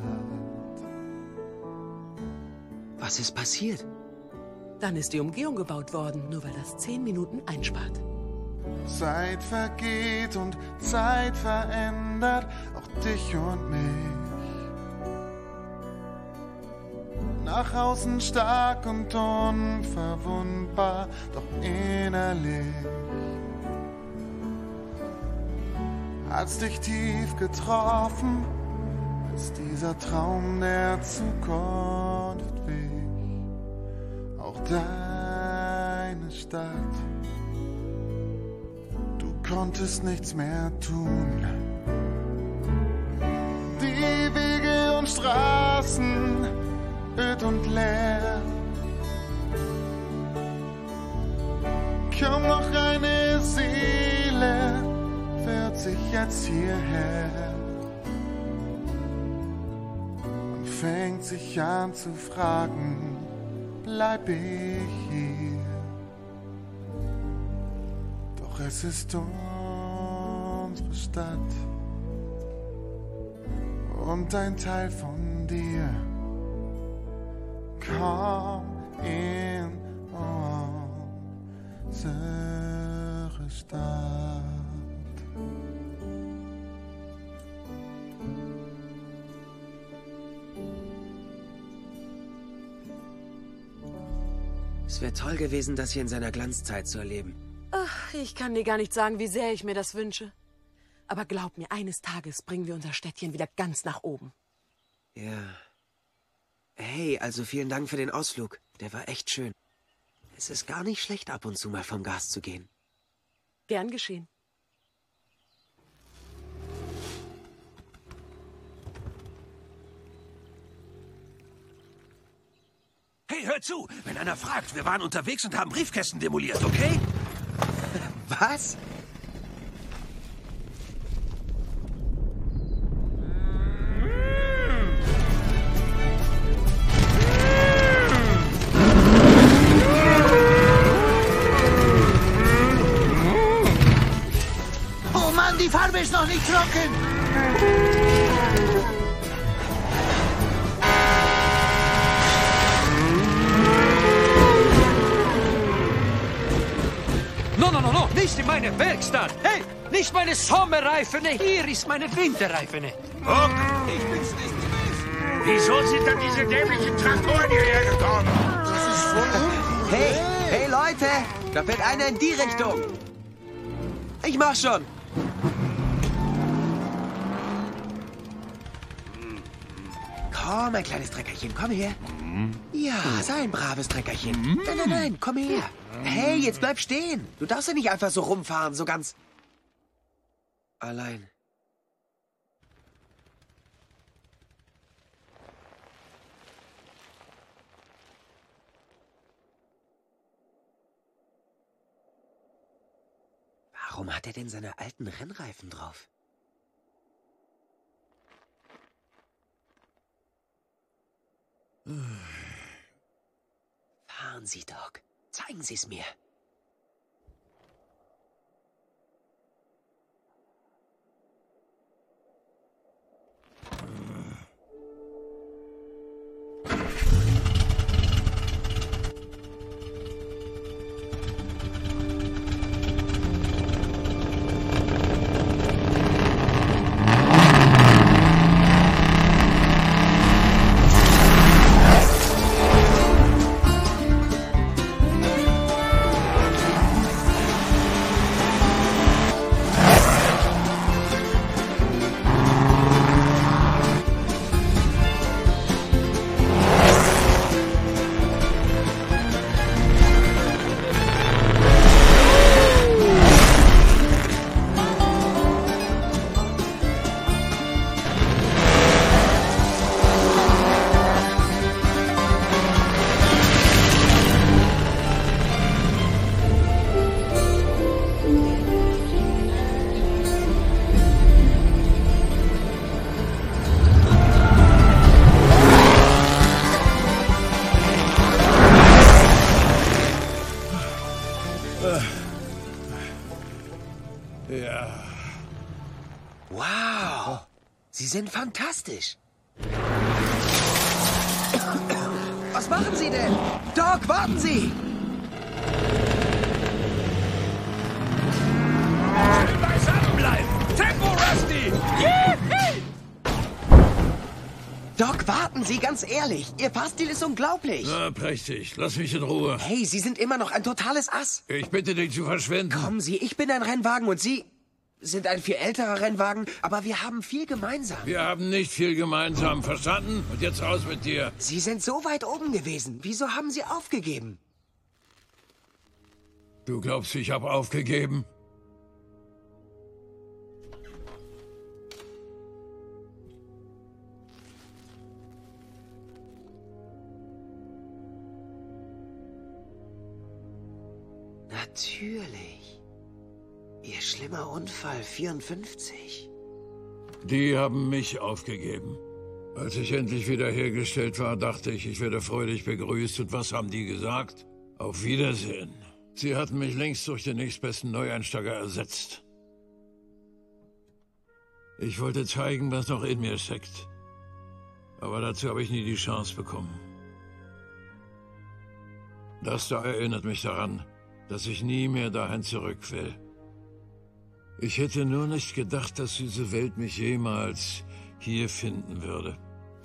Was ist passiert? Dann ist die Umgehung gebaut worden, nur weil das zehn Minuten einspart. Zeit vergeht und Zeit verändert auch dich und mich. Nach außen stark und unverwundbar, doch innerlich hat's dich tief getroffen, als dieser Traum der Zukunft wich. Auch deine Stadt, du konntest nichts mehr tun. Die Wege und Straßen öd und leer. Kaum noch eine Seele verirrt sich jetzt hierher und fängt sich an zu fragen, bleib ich hier? Doch es ist unsere Stadt und ein Teil von dir. Komm in unsere Stadt. Es wäre toll gewesen, das hier in seiner Glanzzeit zu erleben. Ach, ich kann dir gar nicht sagen, wie sehr ich mir das wünsche. Aber glaub mir, eines Tages bringen wir unser Städtchen wieder ganz nach oben. Ja. Hey, also vielen Dank für den Ausflug. Der war echt schön. Es ist gar nicht schlecht, ab und zu mal vom Gas zu gehen. Gern geschehen. Hey, hör zu! Wenn einer fragt, wir waren unterwegs und haben Briefkästen demoliert, okay? Was? Oh Mann, die Farbe ist noch nicht trocken! No, no, no, no, nicht in meine Werkstatt. Hey, nicht meine Sommerreifen, hier ist meine Winterreifen. Huck, ich bin's nicht gewesen. Wieso sind denn diese dämlichen Traktoren hierher gekommen? Das ist voll... Hey, hey Leute, da fährt einer in die Richtung. Ich mach schon. Komm, ein kleines Treckerchen, komm her. Ja, sei ein braves Treckerchen. Nein, nein, nein, komm her. Hey, jetzt bleib stehen. Du darfst ja nicht einfach so rumfahren, so ganz... allein. Warum hat er denn seine alten Rennreifen drauf? Fahren Sie, Doc. Zeigen Sie es mir. Wow. Sie sind fantastisch. Was machen Sie denn? Doc, warten Sie! Beisammen bleiben! Tempo, Rusty! Doc, warten Sie, ganz ehrlich. Ihr Fahrstil ist unglaublich. Na, prächtig. Lass mich in Ruhe. Hey, Sie sind immer noch ein totales Ass. Ich bitte dich zu verschwinden. Kommen Sie, ich bin ein Rennwagen und Sie sind ein viel älterer Rennwagen, aber wir haben viel gemeinsam. Wir haben nicht viel gemeinsam, verstanden? Und jetzt raus mit dir. Sie sind so weit oben gewesen. Wieso haben Sie aufgegeben? Du glaubst, ich habe aufgegeben? Natürlich. Ihr schlimmer Unfall, vierundfünfzig. Die haben mich aufgegeben. Als ich endlich wiederhergestellt war, dachte ich, ich werde freudig begrüßt. Und was haben die gesagt? Auf Wiedersehen. Sie hatten mich längst durch den nächstbesten Neueinsteiger ersetzt. Ich wollte zeigen, was noch in mir steckt. Aber dazu habe ich nie die Chance bekommen. Das da erinnert mich daran, dass ich nie mehr dahin zurück will. Ich hätte nur nicht gedacht, dass diese Welt mich jemals hier finden würde.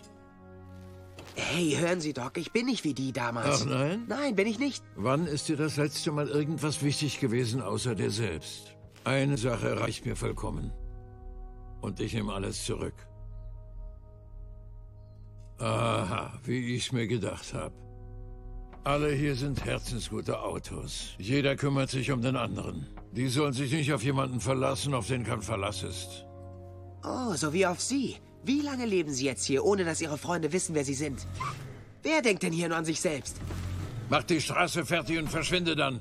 Hey, hören Sie, Doc, ich bin nicht wie die damals. Ach nein? Nein, bin ich nicht. Wann ist dir das letzte Mal irgendwas wichtig gewesen, außer dir selbst? Eine Sache reicht mir vollkommen. Und ich nehme alles zurück. Aha, wie ich's mir gedacht habe. Alle hier sind herzensgute Autos. Jeder kümmert sich um den anderen. Die sollen sich nicht auf jemanden verlassen, auf den kein Verlass ist. Oh, so wie auf Sie. Wie lange leben Sie jetzt hier, ohne dass Ihre Freunde wissen, wer Sie sind? Wer denkt denn hier nur an sich selbst? Mach die Straße fertig und verschwinde dann.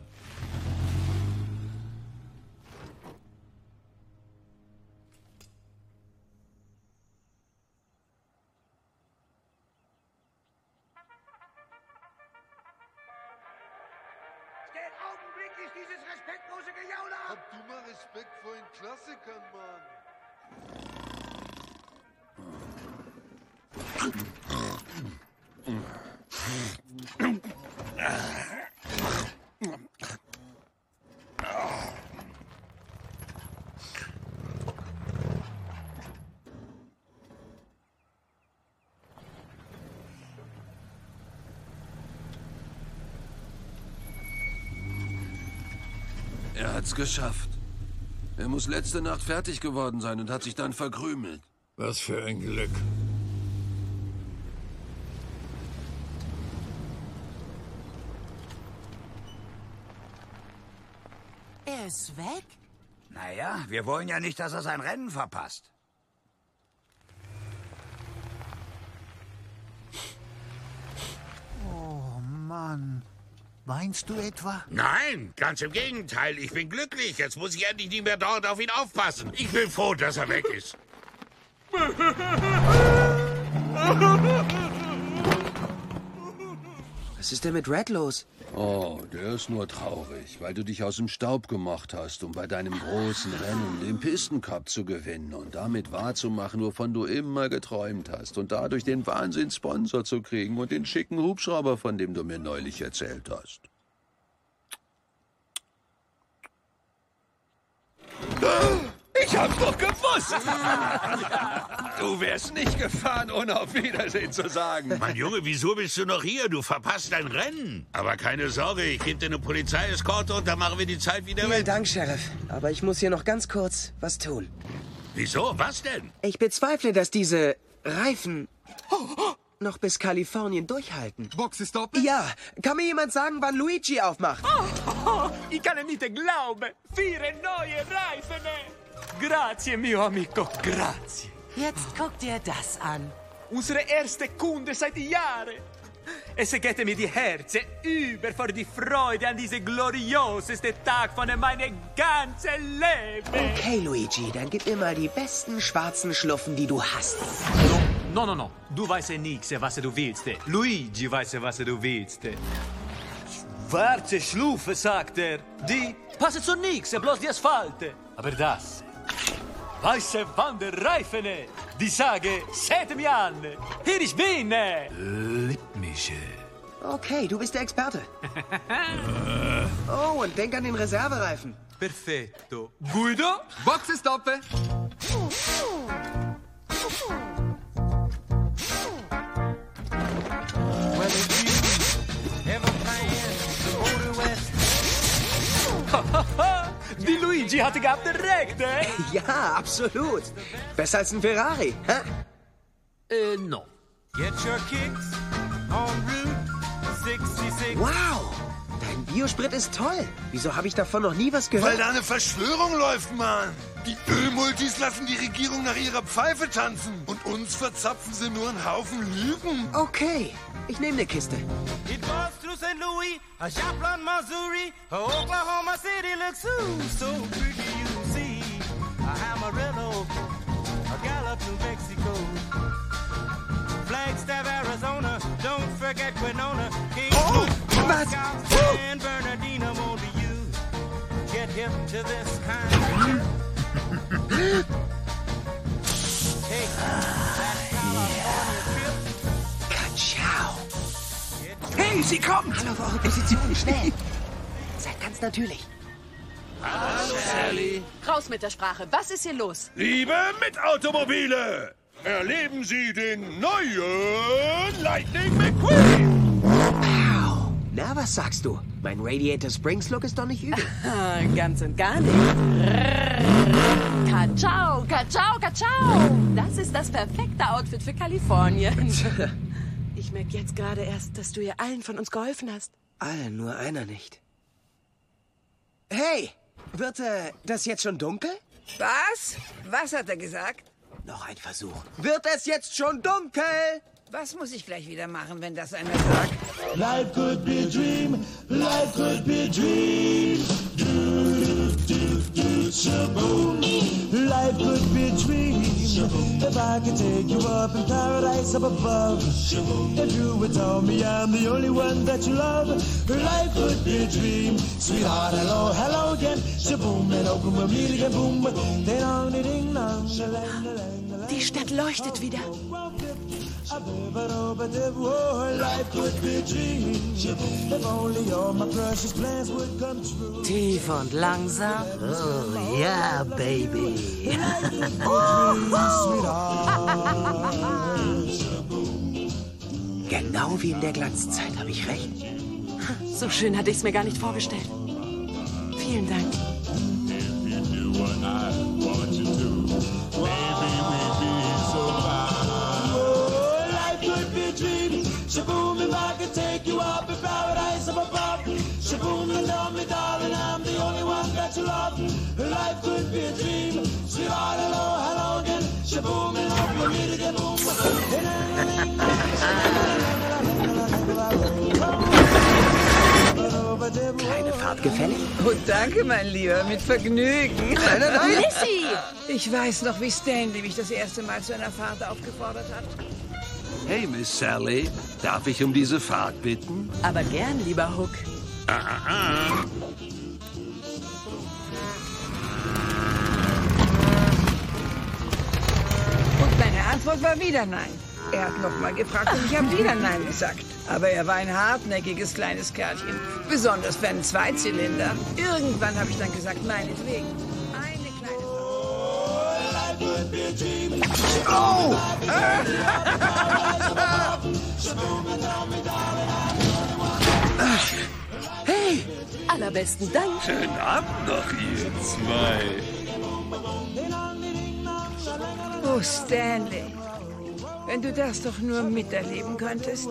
Stellt augenblicklich dieses respektlose Gejaule ab! Hab du mal Respekt vor den Klassikern, Mann. Er hat's geschafft. Er muss letzte Nacht fertig geworden sein und hat sich dann verkrümelt. Was für ein Glück. Er ist weg? Naja, wir wollen ja nicht, dass er sein Rennen verpasst. Oh, Mann. Weinst du etwa? Nein, ganz im Gegenteil. Ich bin glücklich. Jetzt muss ich endlich nicht mehr dort auf ihn aufpassen. Ich bin froh, dass er weg ist. Was ist denn mit Red los? Oh, der ist nur traurig, weil du dich aus dem Staub gemacht hast, um bei deinem großen Rennen den Pistencup zu gewinnen und damit wahrzumachen, wovon du immer geträumt hast und dadurch den Wahnsinnssponsor zu kriegen und den schicken Hubschrauber, von dem du mir neulich erzählt hast. Ich hab's doch gewusst! Du wärst nicht gefahren, ohne auf Wiedersehen zu sagen. Mein Junge, wieso bist du noch hier? Du verpasst dein Rennen. Aber keine Sorge, ich gebe dir eine Polizeieskorte und dann machen wir die Zeit wieder Vielen weg. Dank, Sheriff. Aber ich muss hier noch ganz kurz was tun. Wieso? Was denn? Ich bezweifle, dass diese Reifen noch bis Kalifornien durchhalten. Boxenstopp? Ja. Kann mir jemand sagen, wann Luigi aufmacht? Oh, ich kann nicht glauben. Vier neue Reifen. Grazie, mio amico, grazie. Jetzt guck dir das an. Unsere erste Kunde seit Jahren. Es geht mir die Herzen über vor die Freude an diese glorioseste Tag von meinem ganzen Leben. Okay, Luigi, dann gib mir mal die besten schwarzen Schluffen, die du hast. No, no, no. Du weißt nichts, was du willst. Luigi weiß, was du willst. Schwarze Schlufe, sagt er. Die passen zu nichts, bloß die Asphalt. Aber das, weiße Wanderreifen, die sage, seht mich an, hier ich bin. Lippmische. Okay, du bist der Experte. Oh, und denk an den Reservereifen. Perfetto. Guido, Boxenstoppe. Die Luigi hatte gehabt recht, eh? Ja, absolut. Besser als ein Ferrari, hä? Äh, no. Get your kicks on Route sechsundsechzig. Wow, dein Biosprit ist toll. Wieso habe ich davon noch nie was gehört? Weil da eine Verschwörung läuft, Mann. Die Ölmultis lassen die Regierung nach ihrer Pfeife tanzen. Und uns verzapfen sie nur einen Haufen Lügen. Okay, ich nehme eine Kiste. It was through Saint Louis, a Joplin, Missouri, Oklahoma City looks so, so pretty, you see. A Amarillo, a Gallup, New Mexico. Flagstaff, Arizona, don't forget Winona. Oh, was? San Bernardino, won't you get hip to this kind of Take that California trip. Ka-ciao. Hey, sie kommt! Hallo, auf eure Position, schnell. Seid ganz natürlich. Hallo, Sally. Raus mit der Sprache. Was ist hier los? Liebe Mitautomobile, erleben Sie den neuen Lightning McQueen. Wow. Na, was sagst du? Mein Radiator Springs Look ist doch nicht übel. Ganz und gar nicht. Ka-ciao, ka-ciao, ka-ciao. Das ist das perfekte Outfit für Kalifornien. Ich merke jetzt gerade erst, dass du ihr allen von uns geholfen hast. Allen, nur einer nicht. Hey, wird äh, das jetzt schon dunkel? Was? Was hat er gesagt? Noch ein Versuch. Wird es jetzt schon dunkel? Was muss ich gleich wieder machen, wenn das einer sagt? Life could be a dream, life could be a dream. Do, do, do, shaboom. Life could be a dream. If I could take you up in paradise up above. If you would tell me I'm the only one that you love. Life could be a dream. Sweetheart, hello, hello again. Shaboom, and open with me again, boom. Ding dong, ding dong, Die Stadt leuchtet wieder. Tief und langsam. Oh, yeah, baby. Genau wie in der Glanzzeit, habe ich recht? So schön hatte ich es mir gar nicht vorgestellt. Vielen Dank. Shaboom, if I could take you up in paradise up above. Shaboom, and tell me, darling, I'm the only one that you love. Life could be a dream. Sweetheart, hello, hello again. Shaboom, and hope you meet again, boom. Kleine Fahrt gefällig? Oh, danke, mein Lieber, mit Vergnügen. Nein, nein, nein. Lissy! Ich weiß noch, wie Stanley mich das erste Mal zu einer Fahrt aufgefordert hat. Hey, Miss Sally, darf ich um diese Fahrt bitten? Aber gern, lieber Hook. Ah, ah, ah. Und meine Antwort war wieder nein. Er hat nochmal gefragt und ich habe wieder nein gesagt. Aber er war ein hartnäckiges kleines Kerlchen. Besonders für einen Zweizylinder. Irgendwann habe ich dann gesagt, meinetwegen. Eine kleine... Oh! Hey! Allerbesten Dank. Schönen Abend noch, ihr zwei. Oh, Stanley. Wenn du das doch nur miterleben könntest.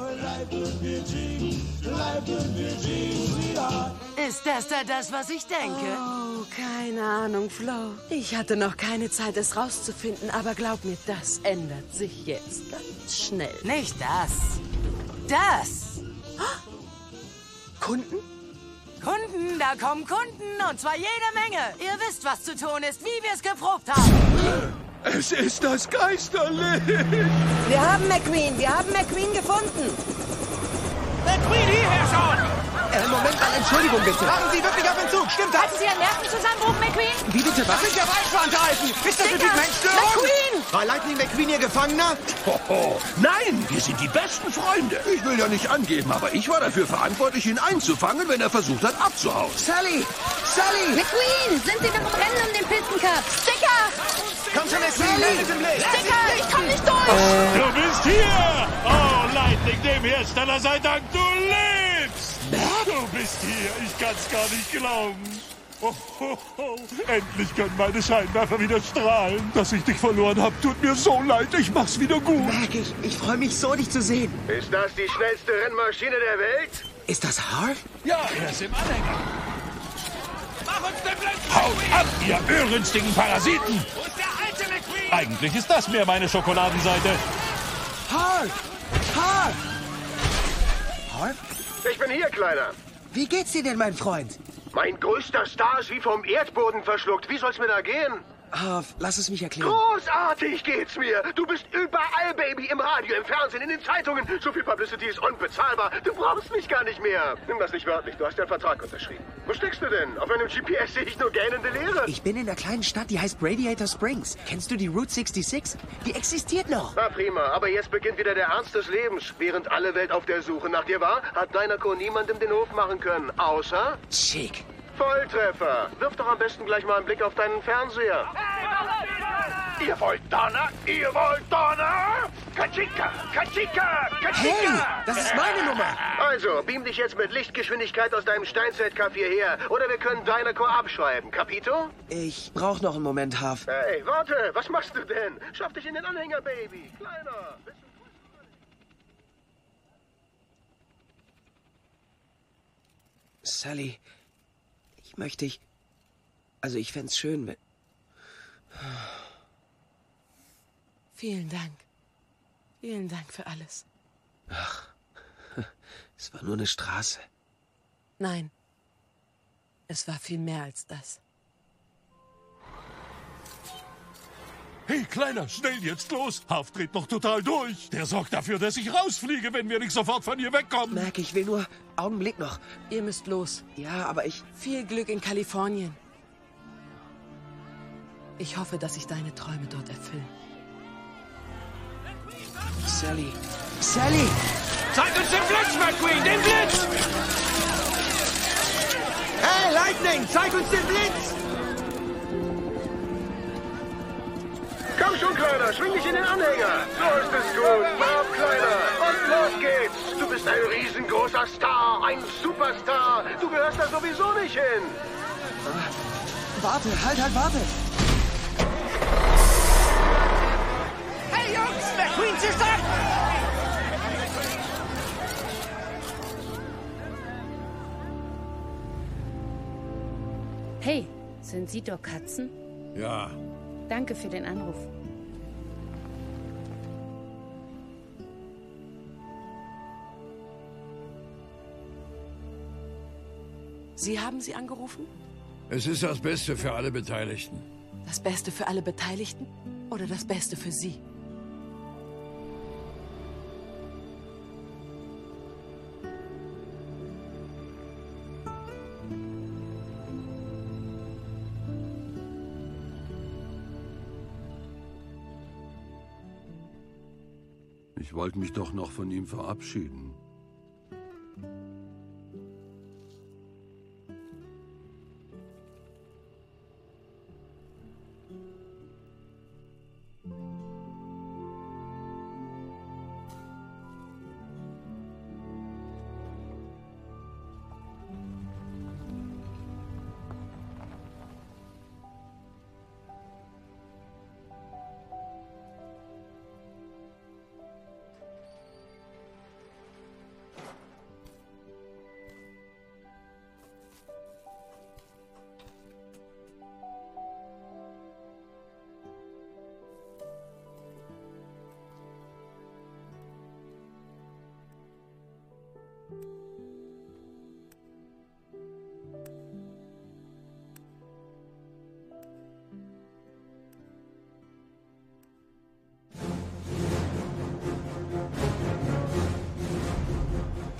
Ist das da das, was ich denke? Oh, keine Ahnung, Flo. Ich hatte noch keine Zeit, es rauszufinden, aber glaub mir, das ändert sich jetzt ganz schnell. Nicht das. Das. Kunden? Kunden, da kommen Kunden. Und zwar jede Menge. Ihr wisst, was zu tun ist, wie wir es geprobt haben. Es ist das Geisterlicht. Wir haben McQueen. Wir haben McQueen gefunden. McQueen hierher schon! Äh, Moment mal, Entschuldigung bitte. Warten Sie wirklich auf Entzug, stimmt das? Hatten Sie einen Nervenzusammenbruch, McQueen? Wie bitte was? Das sind ja Waldplantagen! Ist das eine Dicker, Pigmentstörung? McQueen! War Lightning McQueen Ihr Gefangener? Hoho. Nein, wir sind die besten Freunde. Ich will ja nicht angeben, aber ich war dafür verantwortlich, ihn einzufangen, wenn er versucht hat, abzuhauen. Sally! Sally! McQueen, sind Sie noch im Rennen um den Pistencup? Sticker! Komm schon, McQueen, meldet im Blick! Sticker, ich komm nicht durch! Du bist hier! Oh, Lightning, dem Hersteller sei Dank, du lebst! Du bist hier, ich kann's gar nicht glauben. Oh, oh, oh. Endlich können meine Scheinwerfer wieder strahlen. Dass ich dich verloren habe, tut mir so leid. Ich mach's wieder gut. Mac, ich, ich freue mich so, dich zu sehen. Ist das die schnellste Rennmaschine der Welt? Ist das Harv? Ja, er ist im Anhänger. Mach uns den Blitz! Haut ab, ihr irrünstigen Parasiten! Wo ist der alte McQueen? Eigentlich ist das mehr meine Schokoladenseite. Harv! Harv! Harv? Ich bin hier, Kleiner. Wie geht's dir denn, mein Freund? Mein größter Star ist wie vom Erdboden verschluckt. Wie soll's mir da gehen? Harv, lass es mich erklären. Großartig geht's mir. Du bist überall, Baby. Im Radio, im Fernsehen, in den Zeitungen. So viel Publicity ist unbezahlbar. Du brauchst mich gar nicht mehr. Nimm das nicht wörtlich. Du hast ja einen Vertrag unterschrieben. Wo steckst du denn? Auf einem G P S sehe ich nur gähnende Leere. Ich bin in einer kleinen Stadt, die heißt Radiator Springs. Kennst du die Route sechsundsechzig? Die existiert noch. Na prima, aber jetzt beginnt wieder der Ernst des Lebens. Während alle Welt auf der Suche nach dir war, hat Dynaco niemandem den Hof machen können. Außer... Chick. Volltreffer. Wirf doch am besten gleich mal einen Blick auf deinen Fernseher. Ihr wollt Donner? Ihr wollt Donner? Kachika! Kachika! Kachika! Hey, das ist meine Nummer. Also, beam dich jetzt mit Lichtgeschwindigkeit aus deinem Steinzeitkaff hierher. Oder wir können Dynaco abschreiben. Capito? Ich brauch noch einen Moment, Harv. Hey, warte. Was machst du denn? Schaff dich in den Anhänger, Baby. Kleiner. Sally, ich möchte ich... Also ich fänd's schön, wenn... Vielen Dank. Vielen Dank für alles. Ach, es war nur eine Straße. Nein, es war viel mehr als das. Hey, Kleiner, schnell jetzt los. Harv dreht noch total durch. Der sorgt dafür, dass ich rausfliege, wenn wir nicht sofort von hier wegkommen. Merk, ich will nur... Augenblick noch. Ihr müsst los. Ja, aber ich... Viel Glück in Kalifornien. Ich hoffe, dass sich deine Träume dort erfüllen. Sally. Sally! Zeig uns den Blitz, McQueen, den Blitz! Hey, Lightning, zeig uns den Blitz! Komm schon, Kleiner, schwing dich in den Anhänger. So ist es gut. Brav, Kleiner. Und los geht's. Du bist ein riesengroßer Star, ein Superstar. Du gehörst da sowieso nicht hin. Warte, halt, halt, warte. Hey, Jungs, McQueen ist ab! Hey, sind Sie Doc Hudson? Ja. Danke für den Anruf. Sie haben sie angerufen? Es ist das Beste für alle Beteiligten. Das Beste für alle Beteiligten oder das Beste für Sie? Ich wollte mich doch noch von ihm verabschieden.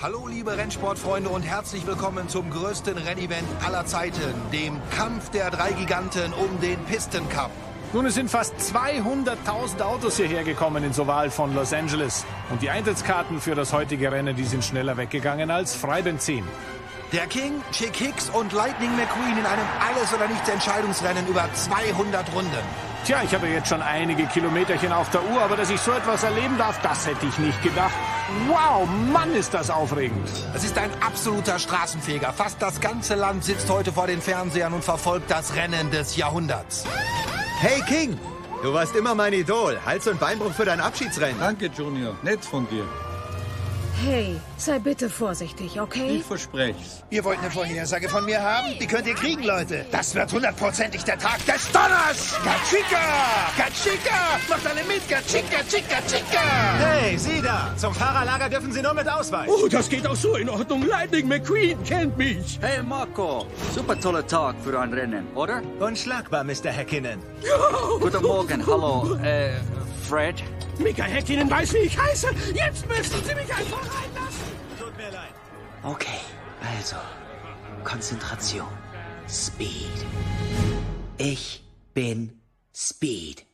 Hallo liebe Rennsportfreunde und herzlich willkommen zum größten Rennevent aller Zeiten, dem Kampf der drei Giganten um den Piston Cup. Nun, es sind fast zweihunderttausend Autos hierher gekommen ins Oval von Los Angeles. Und die Eintrittskarten für das heutige Rennen, die sind schneller weggegangen als Freibenzin. Der King, Chick Hicks und Lightning McQueen in einem Alles-oder-Nichts-Entscheidungsrennen über zweihundert Runden. Tja, ich habe jetzt schon einige Kilometerchen auf der Uhr, aber dass ich so etwas erleben darf, das hätte ich nicht gedacht. Wow, Mann, ist das aufregend. Es ist ein absoluter Straßenfeger. Fast das ganze Land sitzt heute vor den Fernsehern und verfolgt das Rennen des Jahrhunderts. Hey King, du warst immer mein Idol. Hals- und Beinbruch für dein Abschiedsrennen. Danke, Junior. Nett von dir. Hey, sei bitte vorsichtig, okay? Ich verspreche's. Ihr wollt eine Vorhersage von mir haben? Die könnt ihr kriegen, Leute. Das wird hundertprozentig der Tag des Donners. Gachika! Gachika! Macht alle mit! Gachika, Chica, Chica! Hey, Sie da! Zum Fahrerlager dürfen Sie nur mit Ausweis. Oh, das geht auch so in Ordnung. Lightning McQueen kennt mich. Hey, Marco. Super toller Tag für ein Rennen, oder? Unschlagbar, Mister Häkkinen. Guten Morgen, hallo, äh, Fred? Mika Häkkinen weiß, wie ich heiße. Jetzt müssen Sie mich einfach reinlassen. Tut mir leid. Okay, also, Konzentration. Speed. Ich bin Speed.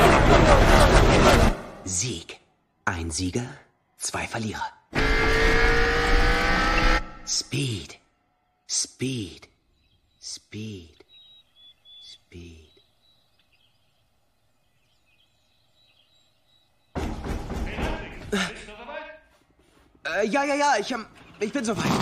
Sieg. Ein Sieger, zwei Verlierer. Speed. Speed. Speed. Speed. Äh, ja, ja, ja, ich, ähm, ich bin soweit.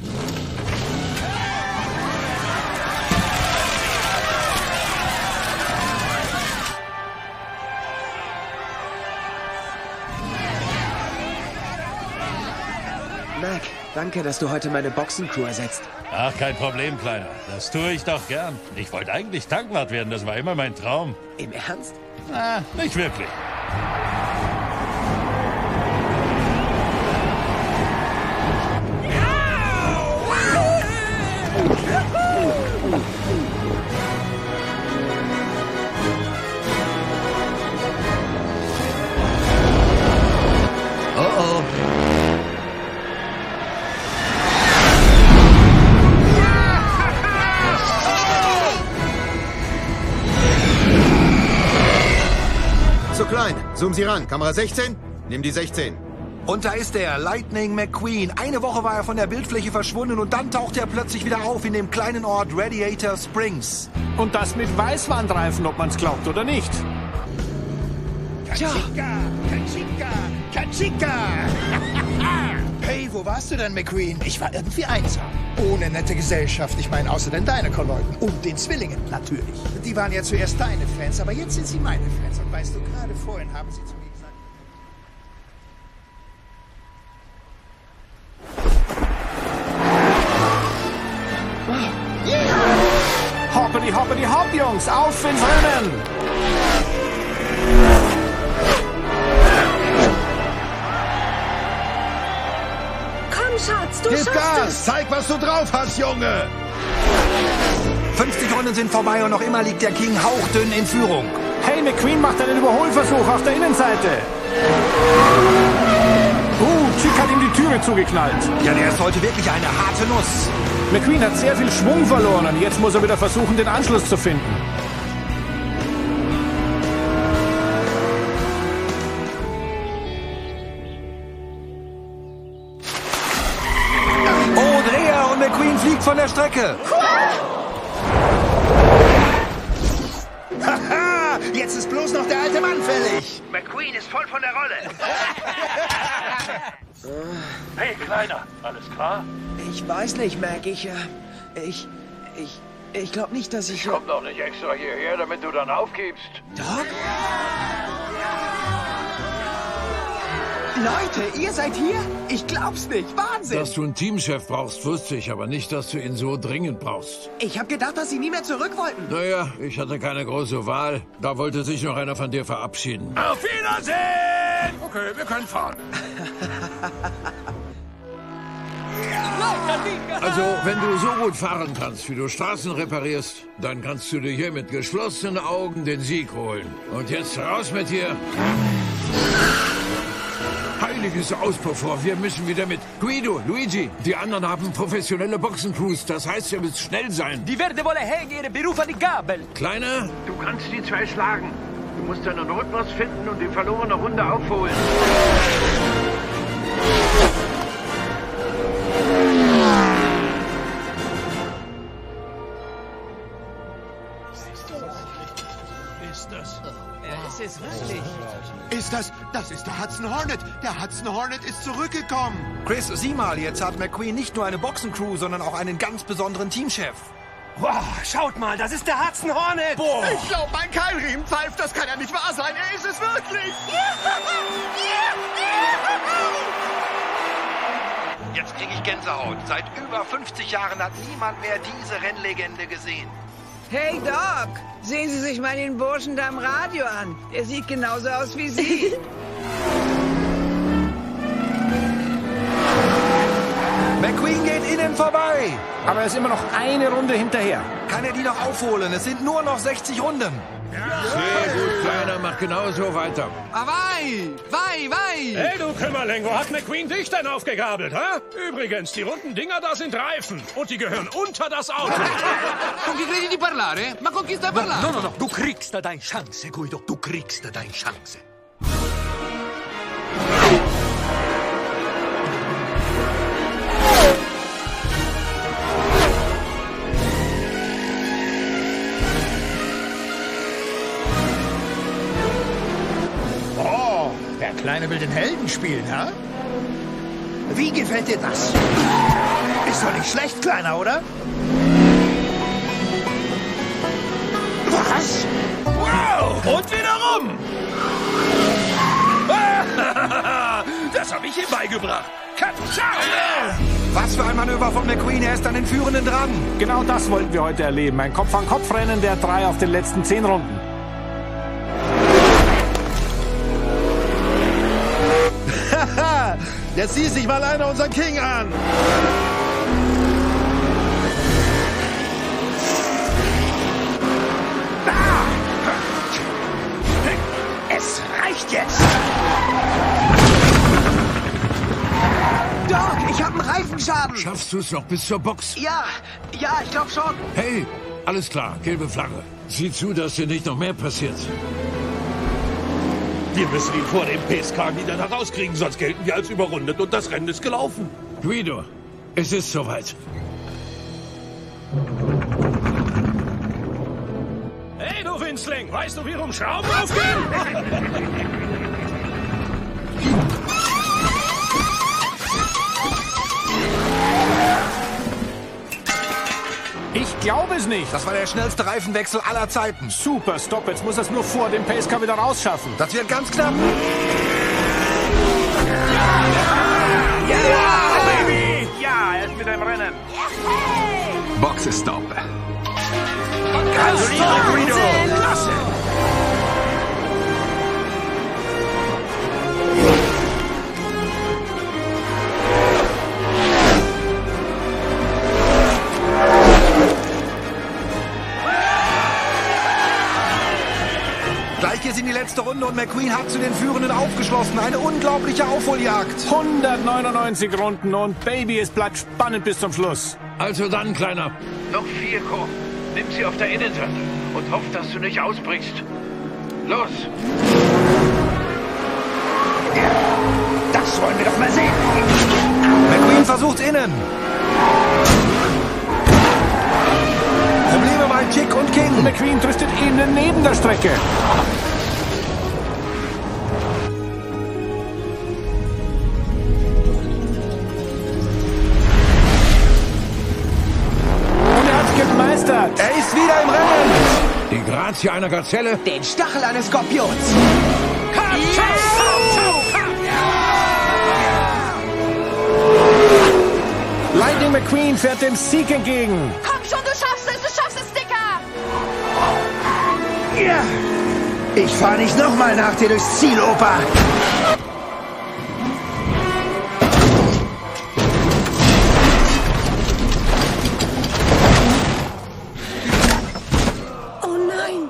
Mac, danke, dass du heute meine Boxencrew ersetzt. Ach, kein Problem, Kleiner. Das tue ich doch gern. Ich wollte eigentlich Tankwart werden, das war immer mein Traum. Im Ernst? Na, nicht wirklich. Oh oh. Zu klein. Zoom Sie ran. Kamera sechzehn. Nimm die sechzehn. Und da ist er, Lightning McQueen. Eine Woche war er von der Bildfläche verschwunden und dann taucht er plötzlich wieder auf in dem kleinen Ort Radiator Springs. Und das mit Weißwandreifen, ob man's glaubt oder nicht. Kachika, Kachika, Kachika. Hey, wo warst du denn, McQueen? Ich war irgendwie einsam. Ohne nette Gesellschaft. Ich meine, außer den Dinoco-Leuten. Und den Zwillingen, natürlich. Die waren ja zuerst deine Fans, aber jetzt sind sie meine Fans. Und weißt du, gerade vorhin haben sie zu mir gesagt... Hoppity, hoppity, hopp, Jungs, auf ins Rennen! Komm, Schatz, du Gib schaffst Gas! es! Zeig, was du drauf hast, Junge! fünfzig Runden sind vorbei und noch immer liegt der King hauchdünn in Führung. Hey, McQueen macht einen Überholversuch auf der Innenseite. Uh, Chick hat ihm die Türe zugeknallt. Ja, der ist heute wirklich eine harte Nuss. McQueen hat sehr viel Schwung verloren und jetzt muss er wieder versuchen, den Anschluss zu finden. Oh, Dreher und McQueen fliegt von der Strecke. Haha! Jetzt ist bloß noch der alte Mann fällig. McQueen ist voll von der Rolle. Hey, Kleiner, alles klar? Ich weiß nicht, Mac. Ich, äh, ich, ich, ich glaube nicht, dass ich... Ich komm doch nicht extra hierher, damit du dann aufgibst. Doc? Leute, ihr seid hier? Ich glaub's nicht. Wahnsinn. Dass du einen Teamchef brauchst, wusste ich, aber nicht, dass du ihn so dringend brauchst. Ich hab gedacht, dass sie nie mehr zurück wollten. Naja, ich hatte keine große Wahl. Da wollte sich noch einer von dir verabschieden. Auf Wiedersehen! Okay, wir können fahren. Also, wenn du so gut fahren kannst, wie du Straßen reparierst, dann kannst du dir hier mit geschlossenen Augen den Sieg holen. Und jetzt raus mit dir. Heiliges Auspuff, wir müssen wieder mit. Guido, Luigi, die anderen haben professionelle Boxencrews. Das heißt, ihr müsst schnell sein. Die Verde wolle hängen ihre Beruf an die Gabel. Kleiner? Du kannst die zwei schlagen. Du musst deinen Rhythmus finden und die verlorene Runde aufholen. Ist das? Es ist wirklich. Ist das? Das ist der Hudson Hornet. Der Hudson Hornet ist zurückgekommen. Chris, sieh mal, jetzt hat McQueen nicht nur eine Boxencrew, sondern auch einen ganz besonderen Teamchef. Wow, schaut mal, das ist der Hudson Hornet. Boah. Ich glaube, mein Keilriemen pfeift. Das kann ja nicht wahr sein. Er ist es wirklich. Jetzt kriege ich Gänsehaut. Seit über fünfzig Jahren hat niemand mehr diese Rennlegende gesehen. Hey Doc, sehen Sie sich mal den Burschen da im Radio an. Der sieht genauso aus wie Sie. McQueen geht innen vorbei. Aber er ist immer noch eine Runde hinterher. Kann er die noch aufholen? Es sind nur noch sechzig Runden. Sehr gut, Kleiner, mach genau so weiter. Awei! Wei, wei! Hey, du Kümmerling, wo hat McQueen dich denn aufgegabelt, ha? Übrigens, die runden Dinger da sind Reifen und die gehören unter das Auto. Con chi credi di parlare? Ma con chi stai parlando? No, no, no, du kriegst da deine Chance, Guido. Du kriegst da deine Chance. Der Kleine will den Helden spielen, ha? Wie gefällt dir das? Ist doch nicht schlecht, Kleiner, oder? Was? Wow! Und wiederum! Das habe ich ihm beigebracht. Was für ein Manöver von McQueen, er ist an den Führenden dran. Genau das wollten wir heute erleben. Ein Kopf-an-Kopf-Rennen der drei auf den letzten zehn Runden. Jetzt sieh sich mal einer unseren King an. Es reicht jetzt. Doc, ich habe einen Reifenschaden. Schaffst du es noch bis zur Box? Ja, ja, ich glaube schon. Hey, alles klar, gelbe Flagge. Sieh zu, dass dir nicht noch mehr passiert. Wir müssen ihn vor dem Pacecar wieder herauskriegen, sonst gelten wir als überrundet und das Rennen ist gelaufen. Guido, es ist soweit. Hey, du Winzling, weißt du, wie rum Schrauben aufgehen? Ich glaube es nicht. Das war der schnellste Reifenwechsel aller Zeiten. Super, stopp. Jetzt muss er es nur vor dem Pacecar wieder rausschaffen. Das wird ganz knapp. Ja, ja, Baby! Ja, er ist wieder im Rennen. Boxenstopp. Gratuliere, Guido! Klasse! Gleich geht's in die letzte Runde und McQueen hat zu den Führenden aufgeschlossen. Eine unglaubliche Aufholjagd. hundertneunundneunzig Runden und Baby, es bleibt spannend bis zum Schluss. Also dann, Kleiner. Noch vier, Co. Nimm sie auf der Innenseite und hoff, dass du nicht ausbrichst. Los! Das wollen wir doch mal sehen. McQueen versucht innen. Probleme bei Kick und King. McQueen driftet innen neben der Strecke. Und er hat's gemeistert. Er ist wieder im Rennen. Die Grazie einer Gazelle. Den Stachel eines Skorpions. Lightning McQueen fährt dem Sieg entgegen. Komm schon, du schaffst es, du schaffst es, Sticker! Ja. Ich fahr nicht nochmal nach dir durchs Ziel, Opa. Oh nein!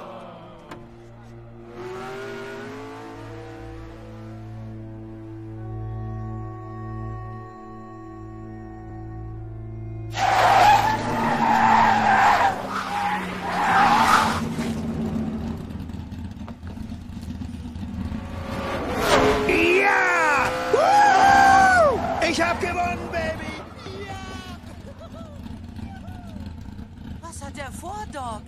Doc.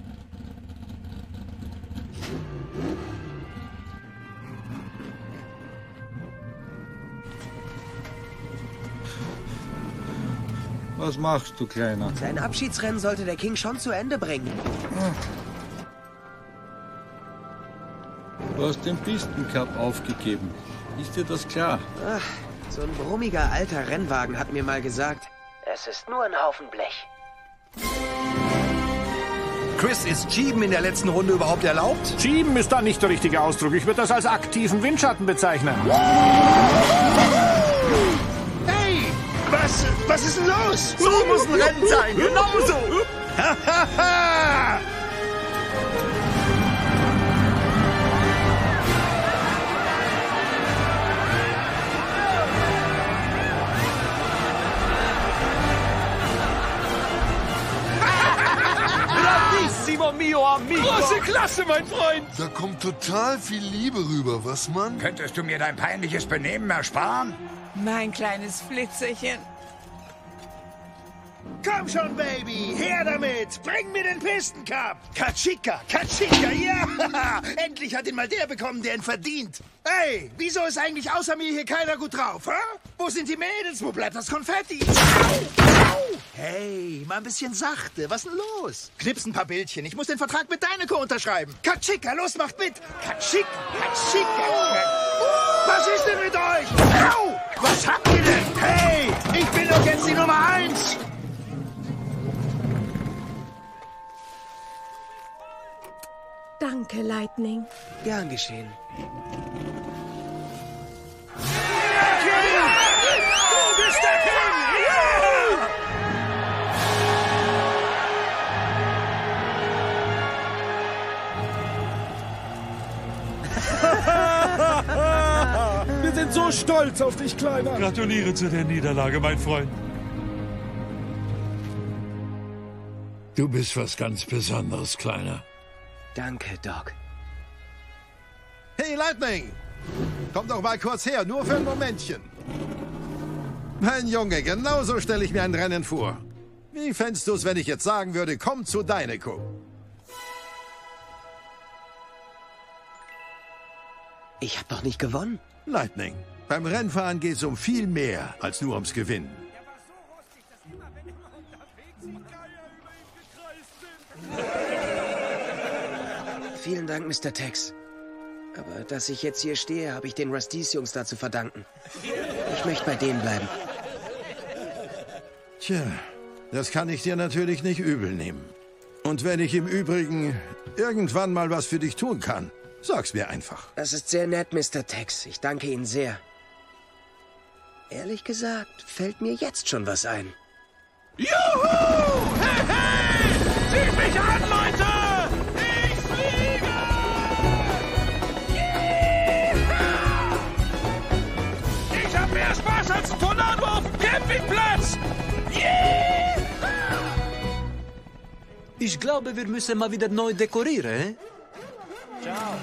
Was machst du, Kleiner? Sein Abschiedsrennen sollte der King schon zu Ende bringen. Du hast den Pistencup aufgegeben. Ist dir das klar? Ach, so ein brummiger alter Rennwagen hat mir mal gesagt, es ist nur ein Haufen Blech. Chris, ist Schieben in der letzten Runde überhaupt erlaubt? Schieben ist da nicht der richtige Ausdruck. Ich würde das als aktiven Windschatten bezeichnen. Hey, was, was ist denn los? So muss ein Rennen sein, genauso. Bravissimo mio amico! Große Klasse, mein Freund! Da kommt total viel Liebe rüber, was, Mann? Könntest du mir dein peinliches Benehmen ersparen? Mein kleines Flitzerchen. Komm schon, Baby, her damit! Bring mir den Pistencup! Katschika, Katschika, ja! Endlich hat ihn mal der bekommen, der ihn verdient. Hey, wieso ist eigentlich außer mir hier keiner gut drauf, hä? Wo sind die Mädels? Wo bleibt das Konfetti? Au! Au! Hey, mal ein bisschen sachte. Was ist denn los? Knips ein paar Bildchen. Ich muss den Vertrag mit Deineko unterschreiben. Katschika, los, macht mit! Katschika, Katschika! Was ist denn mit euch? Au! Was habt ihr denn? Hey, ich bin doch jetzt die Nummer eins! Danke, Lightning. Gern geschehen. Du bist der King! Ja! Wir sind so stolz auf dich, Kleiner. Gratuliere zu der Niederlage, mein Freund. Du bist was ganz Besonderes, Kleiner. Danke, Doc. Hey, Lightning! Komm doch mal kurz her, nur für ein Momentchen. Mein Junge, genauso stelle ich mir ein Rennen vor. Wie fändest du es, wenn ich jetzt sagen würde, komm zu Deineko? Ich hab doch nicht gewonnen. Lightning, beim Rennfahren geht es um viel mehr als nur ums Gewinnen. Vielen Dank, Mister Tex. Aber dass ich jetzt hier stehe, habe ich den Rustys-Jungs da zu verdanken. Ich möchte bei denen bleiben. Tja, das kann ich dir natürlich nicht übel nehmen. Und wenn ich im Übrigen irgendwann mal was für dich tun kann, sag's mir einfach. Das ist sehr nett, Mister Tex. Ich danke Ihnen sehr. Ehrlich gesagt, fällt mir jetzt schon was ein. Juhu! Hey, hey! Seht mich an, Leute! Ich fliege! Yeah! Ich hab mehr Spaß als ein Tornado auf dem Campingplatz! Yeah! Ich glaube, wir müssen mal wieder neu dekorieren, eh? Ciao.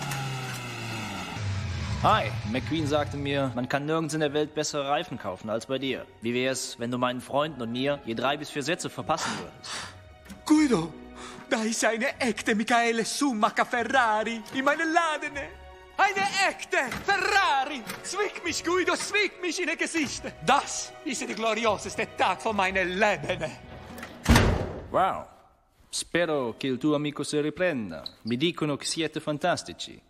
Hi, McQueen sagte mir, man kann nirgends in der Welt bessere Reifen kaufen als bei dir. Wie wär's, wenn du meinen Freunden und mir je drei bis vier Sätze verpassen würdest? Guido, da ist eine echte Michaele Schumacher Ferrari in meinem Laden. Eine echte Ferrari. Zwick mich, Guido, zwick mich in die Gesicht. Das ist der glorioseste Tag von meinem Leben. Wow. Spero che il tuo amico si riprenda. Mi dicono che siete fantastici.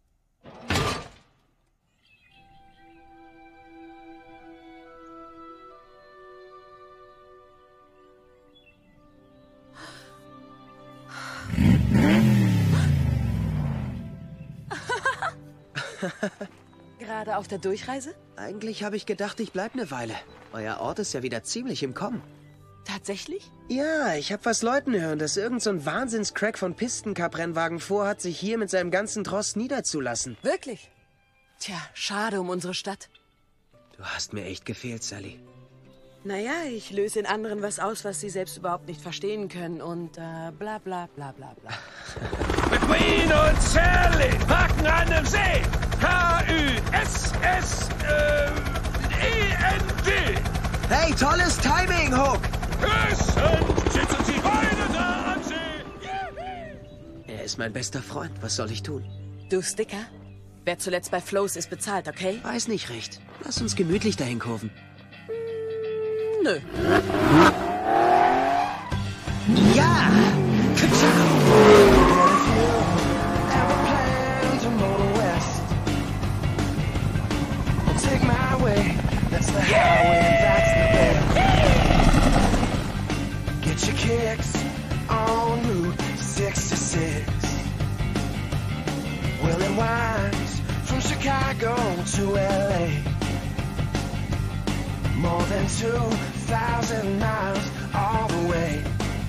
Gerade auf der Durchreise? Eigentlich habe ich gedacht, ich bleib eine Weile. Euer Ort ist ja wieder ziemlich im Kommen. Tatsächlich? Ja, ich habe was Leuten hören, dass irgend so ein Wahnsinns-Crack von Pistencup-Rennwagen vorhat, sich hier mit seinem ganzen Tross niederzulassen. Wirklich? Tja, schade um unsere Stadt. Du hast mir echt gefehlt, Sally. Naja, ich löse in anderen was aus, was sie selbst überhaupt nicht verstehen können und äh, bla bla bla bla bla. McQueen und Sally parken an dem See. K Ü S S E N D. Hey, tolles Timing, Hook. Küssen, sitzen Sie beide da am See. ist mein bester Freund. Was soll ich tun? Du Sticker? Wer zuletzt bei Flows ist, bezahlt, okay? Weiß nicht recht. Lass uns gemütlich dahin kurven. Hm, nö. Ja! Take my way, that's the highway, that's the way. Get your kicks on Route sixty-six. Well, it winds from Chicago to L A. More than two thousand miles all the way.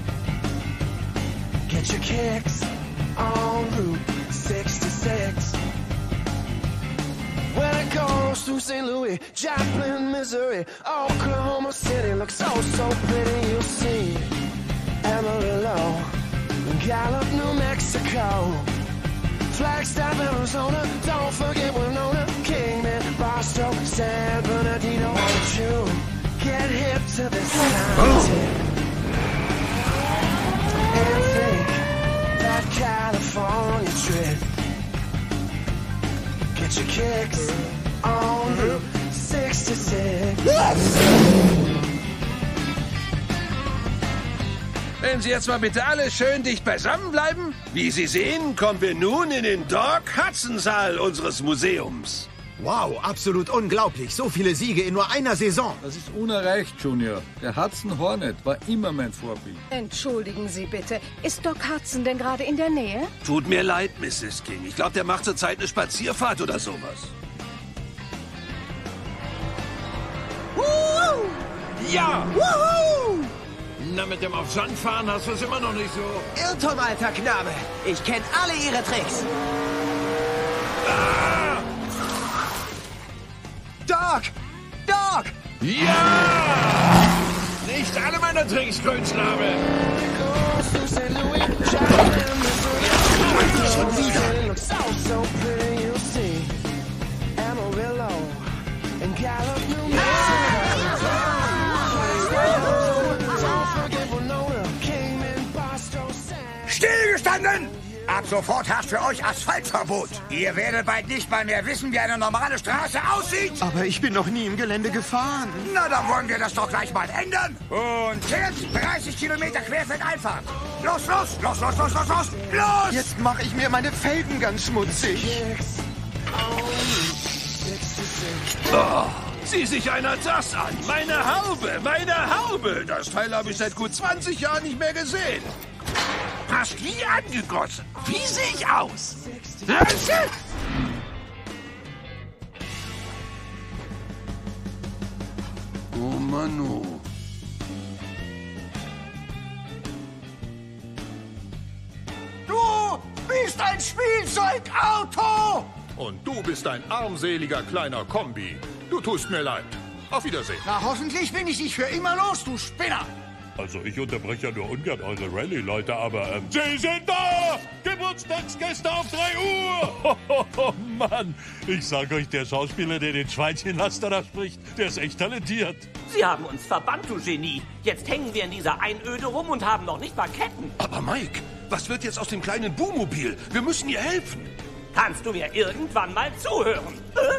Get your kicks on Route sixty-six. Well, it goes through Saint Louis, Joplin, Missouri, Oklahoma City. Looks so, so pretty, you'll see. Amarillo, Gallup, New Mexico, Flagstaff, Arizona. Don't forget Winona, Kingman, Barstow, San Bernardino. Won't you get hip to this content and take that California trip? Get your kicks on Route sixty-six. Wenn Sie jetzt mal bitte alle schön dicht beisammen bleiben. Wie Sie sehen, kommen wir nun in den Doc-Hudson-Saal unseres Museums. Wow, absolut unglaublich. So viele Siege in nur einer Saison. Das ist unerreicht, Junior. Der Hudson Hornet war immer mein Vorbild. Entschuldigen Sie bitte, ist Doc Hudson denn gerade in der Nähe? Tut mir leid, Misses King. Ich glaube, der macht zurzeit eine Spazierfahrt oder sowas. Woo! Ja! Woohoo! Na, mit dem auf Sand fahren hast du es immer noch nicht so. Irrtum, alter Knabe. Ich kenne alle Ihre Tricks. Ah! Doc! Doc! Ja! Nicht alle meiner Tricks, Grünschnabel. Schon wieder. Stillgestanden! Ab sofort herrscht für euch Asphaltverbot. Ihr werdet bald nicht mal mehr wissen, wie eine normale Straße aussieht. Aber ich bin noch nie im Gelände gefahren. Na, dann wollen wir das doch gleich mal ändern. Und jetzt dreißig Kilometer Querfeldeinfahrt. Los, los, los, los, los, los, los, los! Jetzt mache ich mir meine Felgen ganz schmutzig. Oh, sieh sich einer das an. Meine Haube, meine Haube. Das Teil habe ich seit gut zwanzig Jahren nicht mehr gesehen. Hast wie angegossen. Wie sehe ich aus? Oh, Manu. Du bist ein Spielzeugauto! Und du bist ein armseliger kleiner Kombi. Du tust mir leid. Auf Wiedersehen. Na, hoffentlich bin ich dich für immer los, du Spinner! Also ich unterbreche ja nur ungern eure Rallye, Leute, aber ähm, Sie sind da! Geburtstagsgäste auf drei Uhr! Oh, Mann, ich sag euch, der Schauspieler, der den Schweinchenlaster da spricht, der ist echt talentiert. Sie haben uns verbannt, du Genie. Jetzt hängen wir in dieser Einöde rum und haben noch nicht mal Ketten. Aber Mike, was wird jetzt aus dem kleinen Buhmobil? Wir müssen ihr helfen. Kannst du mir irgendwann mal zuhören?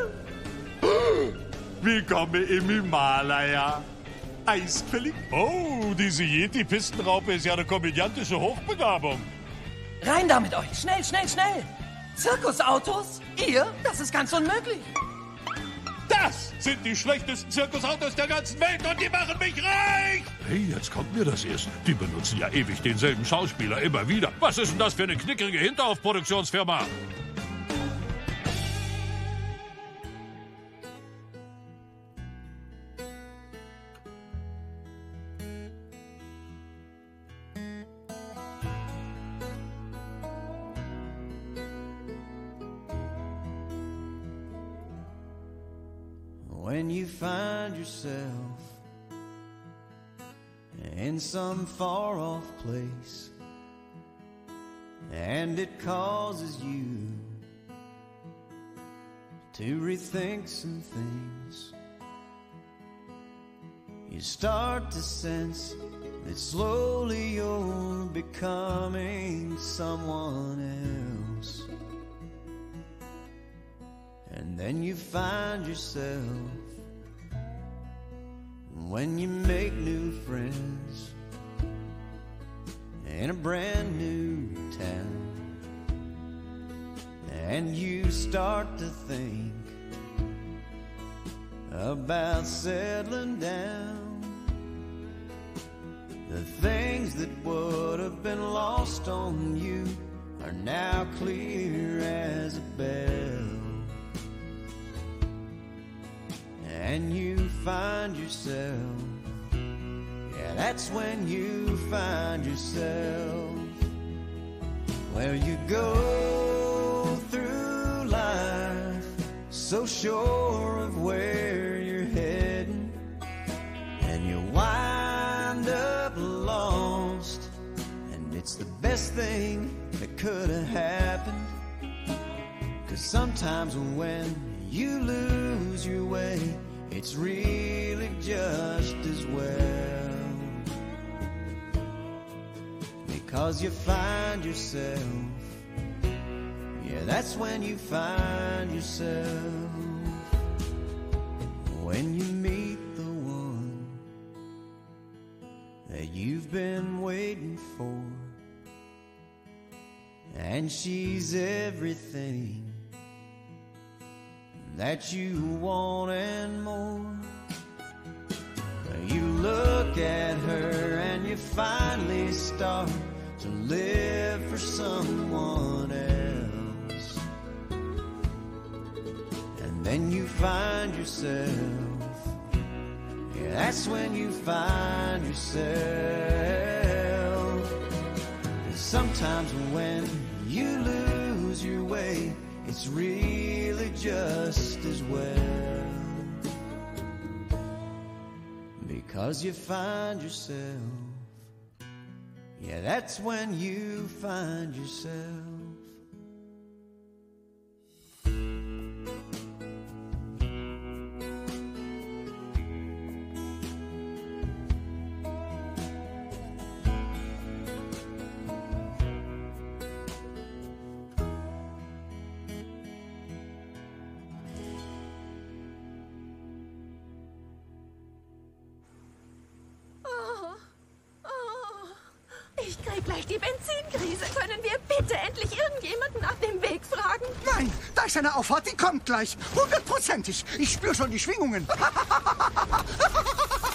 Willkommen im Himalaya. Eisquillig? Oh, diese Yeti-Pistenraupe ist ja eine komödiantische Hochbegabung. Rein da mit euch! Schnell, schnell, schnell! Zirkusautos? Ihr? Das ist ganz unmöglich. Das sind die schlechtesten Zirkusautos der ganzen Welt und die machen mich reich! Hey, jetzt kommt mir das erst. Die benutzen ja ewig denselben Schauspieler immer wieder. Was ist denn das für eine knickrige Hinteraufproduktionsfirma? When you find yourself in some far-off place and it causes you to rethink some things, you start to sense that slowly you're becoming someone else. And then you find yourself when you make new friends in a brand new town, and you start to think about settling down. The things that would have been lost on you are now clear as a bell. And you find yourself, yeah, that's when you find yourself. Well, you go through life so sure of where you're heading, and you wind up lost, and it's the best thing that could have happened. 'Cause sometimes when you lose your way, it's really just as well, because you find yourself, yeah, that's when you find yourself, when you meet the one that you've been waiting for, and she's everything that you want and more. You look at her and you finally start to live for someone else. And then you find yourself, yeah, that's when you find yourself. 'Cause sometimes when you lose your way, it's really just as well, because you find yourself, yeah, that's when you find yourself. Ich krieg gleich die Benzinkrise. Können wir bitte endlich irgendjemanden nach dem Weg fragen? Nein, da ist eine Auffahrt, die kommt gleich. Hundertprozentig. Ich spüre schon die Schwingungen.